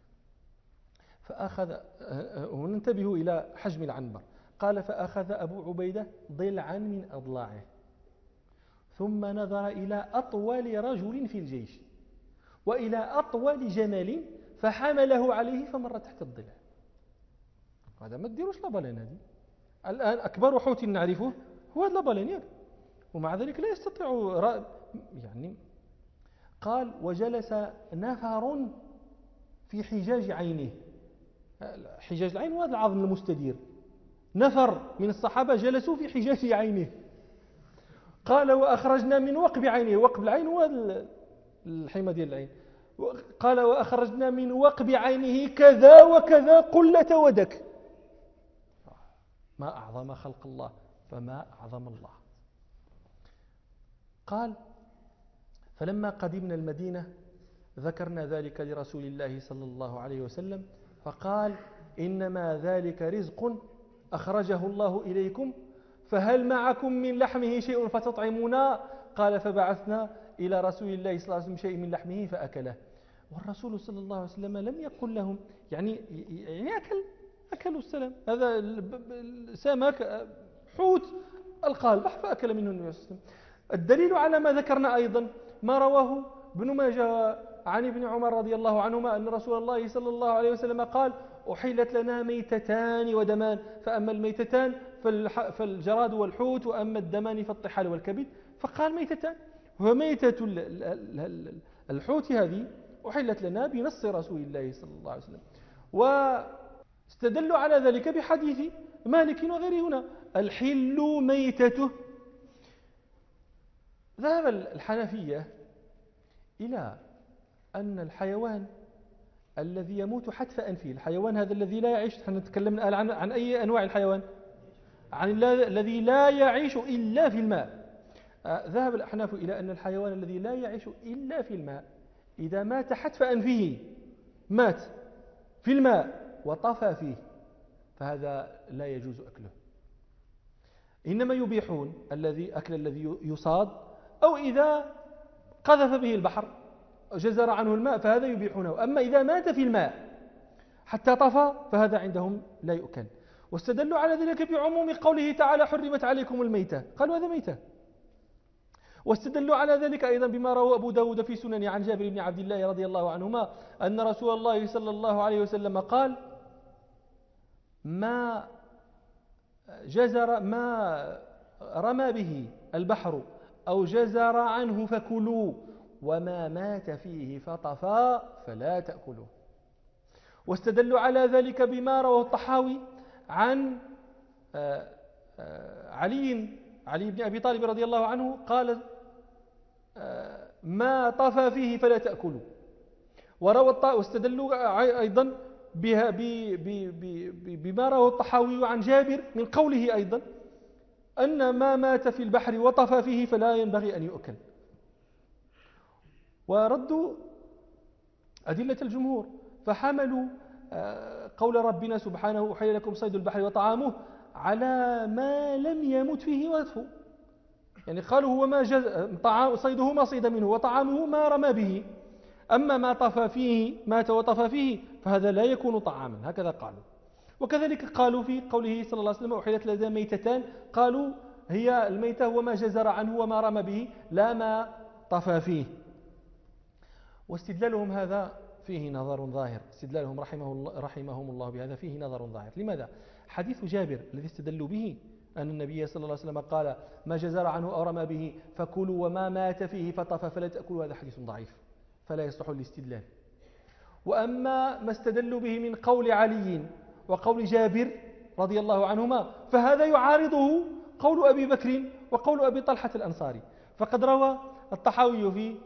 Speaker 2: فأخذ، وننتبه إلى حجم العنبر، قال فأخذ أبو عبيدة ضلعا من أضلاعه ثم نظر إلى أطول رجل في الجيش وإلى أطول جمل فحمله عليه فمر تحت الضلع. هذا ما تديروش لابالين. هذه الآن أكبر حوت نعرفه هو هذا لابالين، ومع ذلك لا يستطيع يعني. قال وجلس نفر في حجاج عينه. حجاج العين هو هذا العظم المستدير. نفر من الصحابة جلسوا في حجاج عينه. قال وأخرجنا من وقب عينه. وقب العين هو الحمى ديال العين. قال وأخرجنا من وقب عينه كذا وكذا قلة ودك. ما أعظم خلق الله، فما أعظم الله. قال فلما قدمنا المدينة ذكرنا ذلك لرسول الله صلى الله عليه وسلم فقال إنما ذلك رزق أخرجه الله إليكم فهل معكم من لحمه شيء فتطعمونا؟ قال فبعثنا إلى رسول الله صلى الله عليه وسلم شيء من لحمه فأكله. والرسول صلى الله عليه وسلم لم يقل لهم يعني أكلوا السلام، هذا سمك حوت ألقى البحر فأكل منه النبي صلى الله عليه وسلم. الدليل على ما ذكرنا أيضا ما رواه ابن ماجه عن ابن عمر رضي الله عنهما أن رسول الله صلى الله عليه وسلم قال أحلت لنا ميتتان ودمان، فأما الميتتان فالجراد والحوت، وأما الدمان فالطحال والكبد. فقال ميتتان، وميتة الحوت هذه أحلت لنا بنص رسول الله صلى الله عليه وسلم. واستدلوا على ذلك بحديث مالك وغيره هنا الحل ميتته. ذهب الحنفية إلى أن الحيوان الذي يموت حتف أنفه، الحيوان هذا الذي لا يعيش، نحن نتكلم الآن عن أي أنواع الحيوان؟ عن الذي لا يعيش إلا في الماء. ذهب الأحناف إلى أن الحيوان الذي لا يعيش إلا في الماء إذا مات حتف أنفه، مات في الماء وطفى فيه، فهذا لا يجوز أكله. إنما يبيحون أكل الذي يصاد، أو إذا قذف به البحر جزر عنه الماء فهذا يبيحونه. أما إذا مات في الماء حتى طفى فهذا عندهم لا يؤكل. واستدلوا على ذلك بعموم قوله تعالى حرمت عليكم الميتة، قالوا هذا ميتة. واستدلوا على ذلك أيضا بما روى أبو داود في سننه عن جابر بن عبد الله رضي الله عنهما أن رسول الله صلى الله عليه وسلم قال ما رمى به البحر أو جزر عنه فكلوا، وما مات فيه فطفى فلا تأكلوا. واستدلوا على ذلك بما رواه الطحاوي عن علي بن أبي طالب رضي الله عنه قال ما طفى فيه فلا تأكلوا. واستدلوا أيضا بما رواه الطحاوي عن جابر من قوله أيضا أن ما مات في البحر وطفى فيه فلا ينبغي أن يؤكل. وردوا أدلة الجمهور فحملوا قول ربنا سبحانه أحل لكم صيد البحر وطعامه على ما لم يمت فيه وصفه، يعني قالوا هو ما صيده ما صيد منه وطعامه ما رمى به، أما ما طفى فيه مات وطفى فيه فهذا لا يكون طعاما، هكذا قالوا. وكذلك قالوا في قوله صلى الله عليه وسلم أحلت لنا ميتتان، قالوا هي الميتة هو ما جزر عنه وما رمى به لا ما طفى فيه. واستدلالهم هذا فيه نظر ظاهر، استدلالهم رحمهم الله بهذا فيه نظر ظاهر. لماذا؟ حديث جابر الذي استدلوا به أن النبي صلى الله عليه وسلم قال ما جزر عنه أو رمى به فكلوا وما مات فيه فطفى فلا تأكلوا، هذا حديث ضعيف فلا يصلح الاستدلال. وأما ما استدلوا به من قول علي وقول جابر رضي الله عنهما فهذا يعارضه قول أبي بكر وقول أبي طلحة الأنصاري. فقد روى الطحاوي في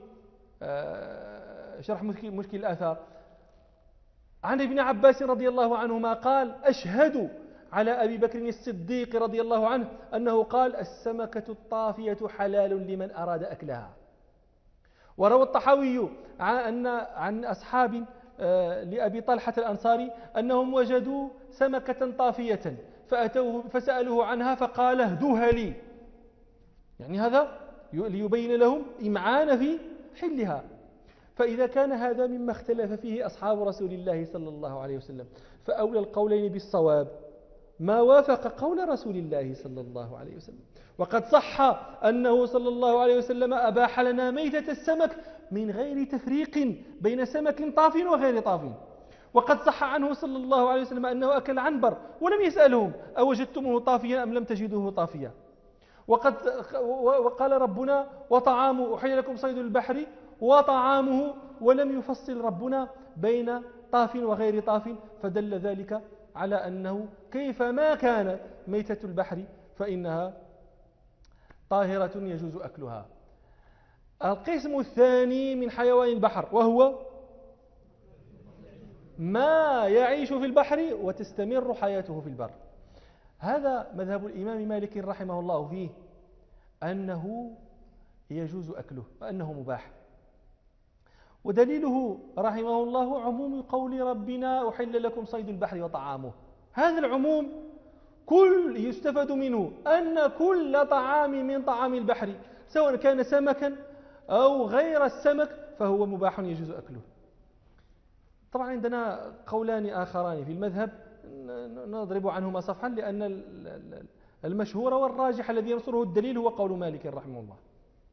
Speaker 2: شرح مشكل الآثار عن ابن عباس رضي الله عنهما قال أشهد على أبي بكر الصديق رضي الله عنه أنه قال السمكة الطافية حلال لمن أراد أكلها. وروى الطحاوي عن أصحاب لأبي طلحة الأنصاري أنهم وجدوا سمكة طافية فأتوه فسألوه عنها فقال اهدوها لي، يعني هذا ليبين لهم إمعان في حلها. فإذا كان هذا مما اختلف فيه أصحاب رسول الله صلى الله عليه وسلم، فأولى القولين بالصواب ما وافق قول رسول الله صلى الله عليه وسلم. وقد صح أنه صلى الله عليه وسلم أباح لنا ميتة السمك من غير تفريق بين سمك طاف وغير طاف. وقد صح عنه صلى الله عليه وسلم أنه أكل عنبر ولم يسألهم أوجدتموه طافيا أم لم تجدوه طافيا. وقال ربنا وطعامه أحل لكم صيد البحر وطعامه، ولم يفصل ربنا بين طاف وغير طاف، فدل ذلك على أنه كيفما كانت ميتة البحر فإنها طاهرة يجوز أكلها. القسم الثاني من حيوان البحر وهو ما يعيش في البحر وتستمر حياته في البر. هذا مذهب الإمام مالك رحمه الله فيه أنه يجوز أكله وأنه مباح، ودليله رحمه الله عموم قول ربنا أحل لكم صيد البحر وطعامه. هذا العموم كل يستفاد منه أن كل طعام من طعام البحر سواء كان سمكا أو غير السمك فهو مباح يجوز أكله. طبعا عندنا قولان آخران في المذهب نضرب عنهما صفحا، لأن المشهور والراجح الذي ينصره الدليل هو قول مالك رحمه الله.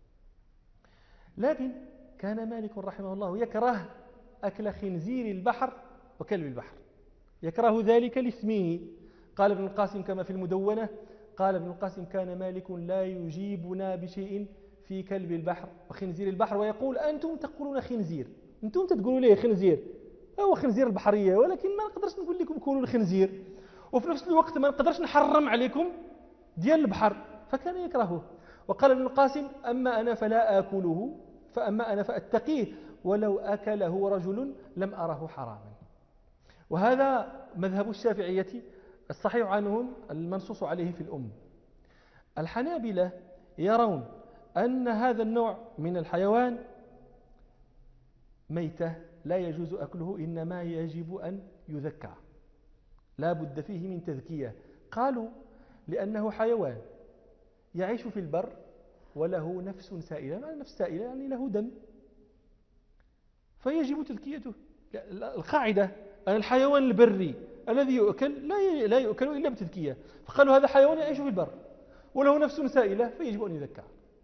Speaker 2: لكن كان مالك رحمه الله يكره أكل خنزير البحر وكلب البحر، يكره ذلك لاسمه. قال ابن القاسم كما في المدونة، قال ابن القاسم كان مالك لا يجيبنا بشيء في كلب البحر وخنزير البحر، ويقول أنتم تقولون خنزير، أنتم تقولون ليه خنزير، هو خنزير البحرية، ولكن ما نقدرش نقول لكم كلوا الخنزير، وفي نفس الوقت ما نقدرش نحرم عليكم ديال البحر، فكان يكرهه. وقال ابن القاسم أما أنا فلا آكله، فأما أنا فأتقيه، ولو أكله رجل لم أره حراما. وهذا مذهب الشافعية الصحيح عنهم المنصوص عليه في الأم. الحنابلة يرون أن هذا النوع من الحيوان ميتة لا يجوز أكله، إنما يجب أن يذكى، لا بد فيه من تذكية. قالوا لأنه حيوان يعيش في البر وله نفس سائلة، معنى نفس سائلة يعني له دم، فيجب تذكيته. القاعدة أن الحيوان البري الذي يؤكل لا يؤكل إلا بتذكية، فقالوا هذا حيوان يعيش في البر وله نفس سائلة فيجب أن يذكى.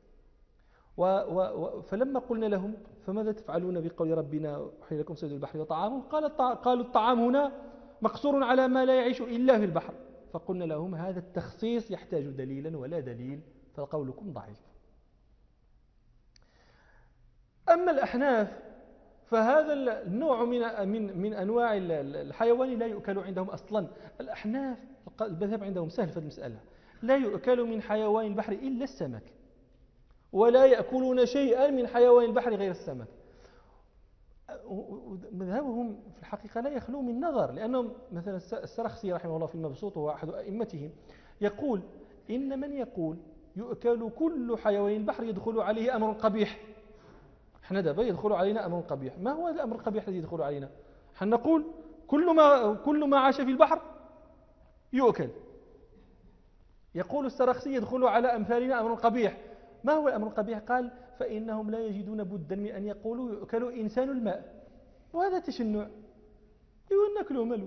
Speaker 2: فلما قلنا لهم فماذا تفعلون بقول ربنا أحل لكم صيد البحر وطعامه، قالوا الطعام هنا مقصور على ما لا يعيش إلا في البحر، فقلنا لهم هذا التخصيص يحتاج دليلا ولا دليل، فقولكم ضعيف. أما الأحناف فهذا النوع من أنواع الحيوان لا يؤكل عندهم أصلا. الأحناف المذهب عندهم سهل في المسألة، لا يؤكل من حيوان البحر إلا السمك، ولا يأكلون شيئا من حيوان البحر غير السمك. مذهبهم في الحقيقة لا يخلو من نظر، لأنهم مثلا السرخسي رحمه الله في المبسوط وهو أحد أئمتهم يقول إن من يقول يؤكل كل حيوان البحر يدخل عليه أمر قبيح. احنا دابا يدخل علينا أمر قبيح، ما هو الأمر القبيح الذي يدخل علينا؟ احنا نقول كل ما عاش في البحر يؤكل. يقول السرخسي يدخل على أمثالنا أمر قبيح، ما هو الأمر القبيح؟ قال فإنهم لا يجدون بدا من أن يقولوا يؤكل إنسان الماء، وهذا تشنع، يقول ناكله ملو.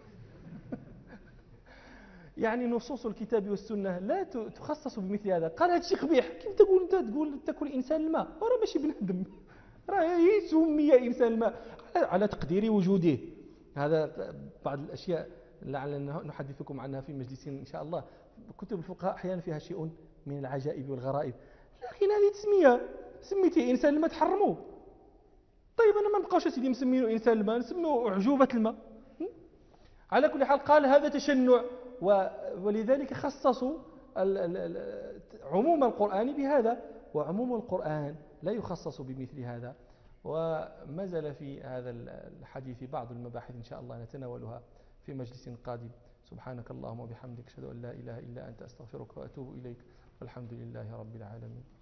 Speaker 2: يعني نصوص الكتاب والسنة لا تخصص بمثل هذا. قال هذا شيء قبيح، كيف تقول تاكل إنسان الماء؟ راه ماشي بنادم، راه سمي إنسان الماء على تقدير وجوده. هذا بعض الأشياء لعلنا نحدثكم عنها في مجلس إن شاء الله. كتب الفقهاء أحيانا فيها شيء من العجائب والغرائب، لكن هذه تسمية، سميتيه إنسان الماء تحرموه. طيب أنا ما نبقاوش سيدي مسمينه إنسان الماء، نسميه أعجوبة الماء. على كل حال قال هذا تشنع، ولذلك خصصوا عموم القرآن بهذا، وعموم القرآن لا يخصص بمثل هذا. وما زال في هذا الحديث بعض المباحث إن شاء الله نتناولها في مجلس قادم. سبحانك اللهم وبحمدك أشهد أن لا إله إلا أنت أستغفرك وأتوب إليك، والحمد لله رب العالمين.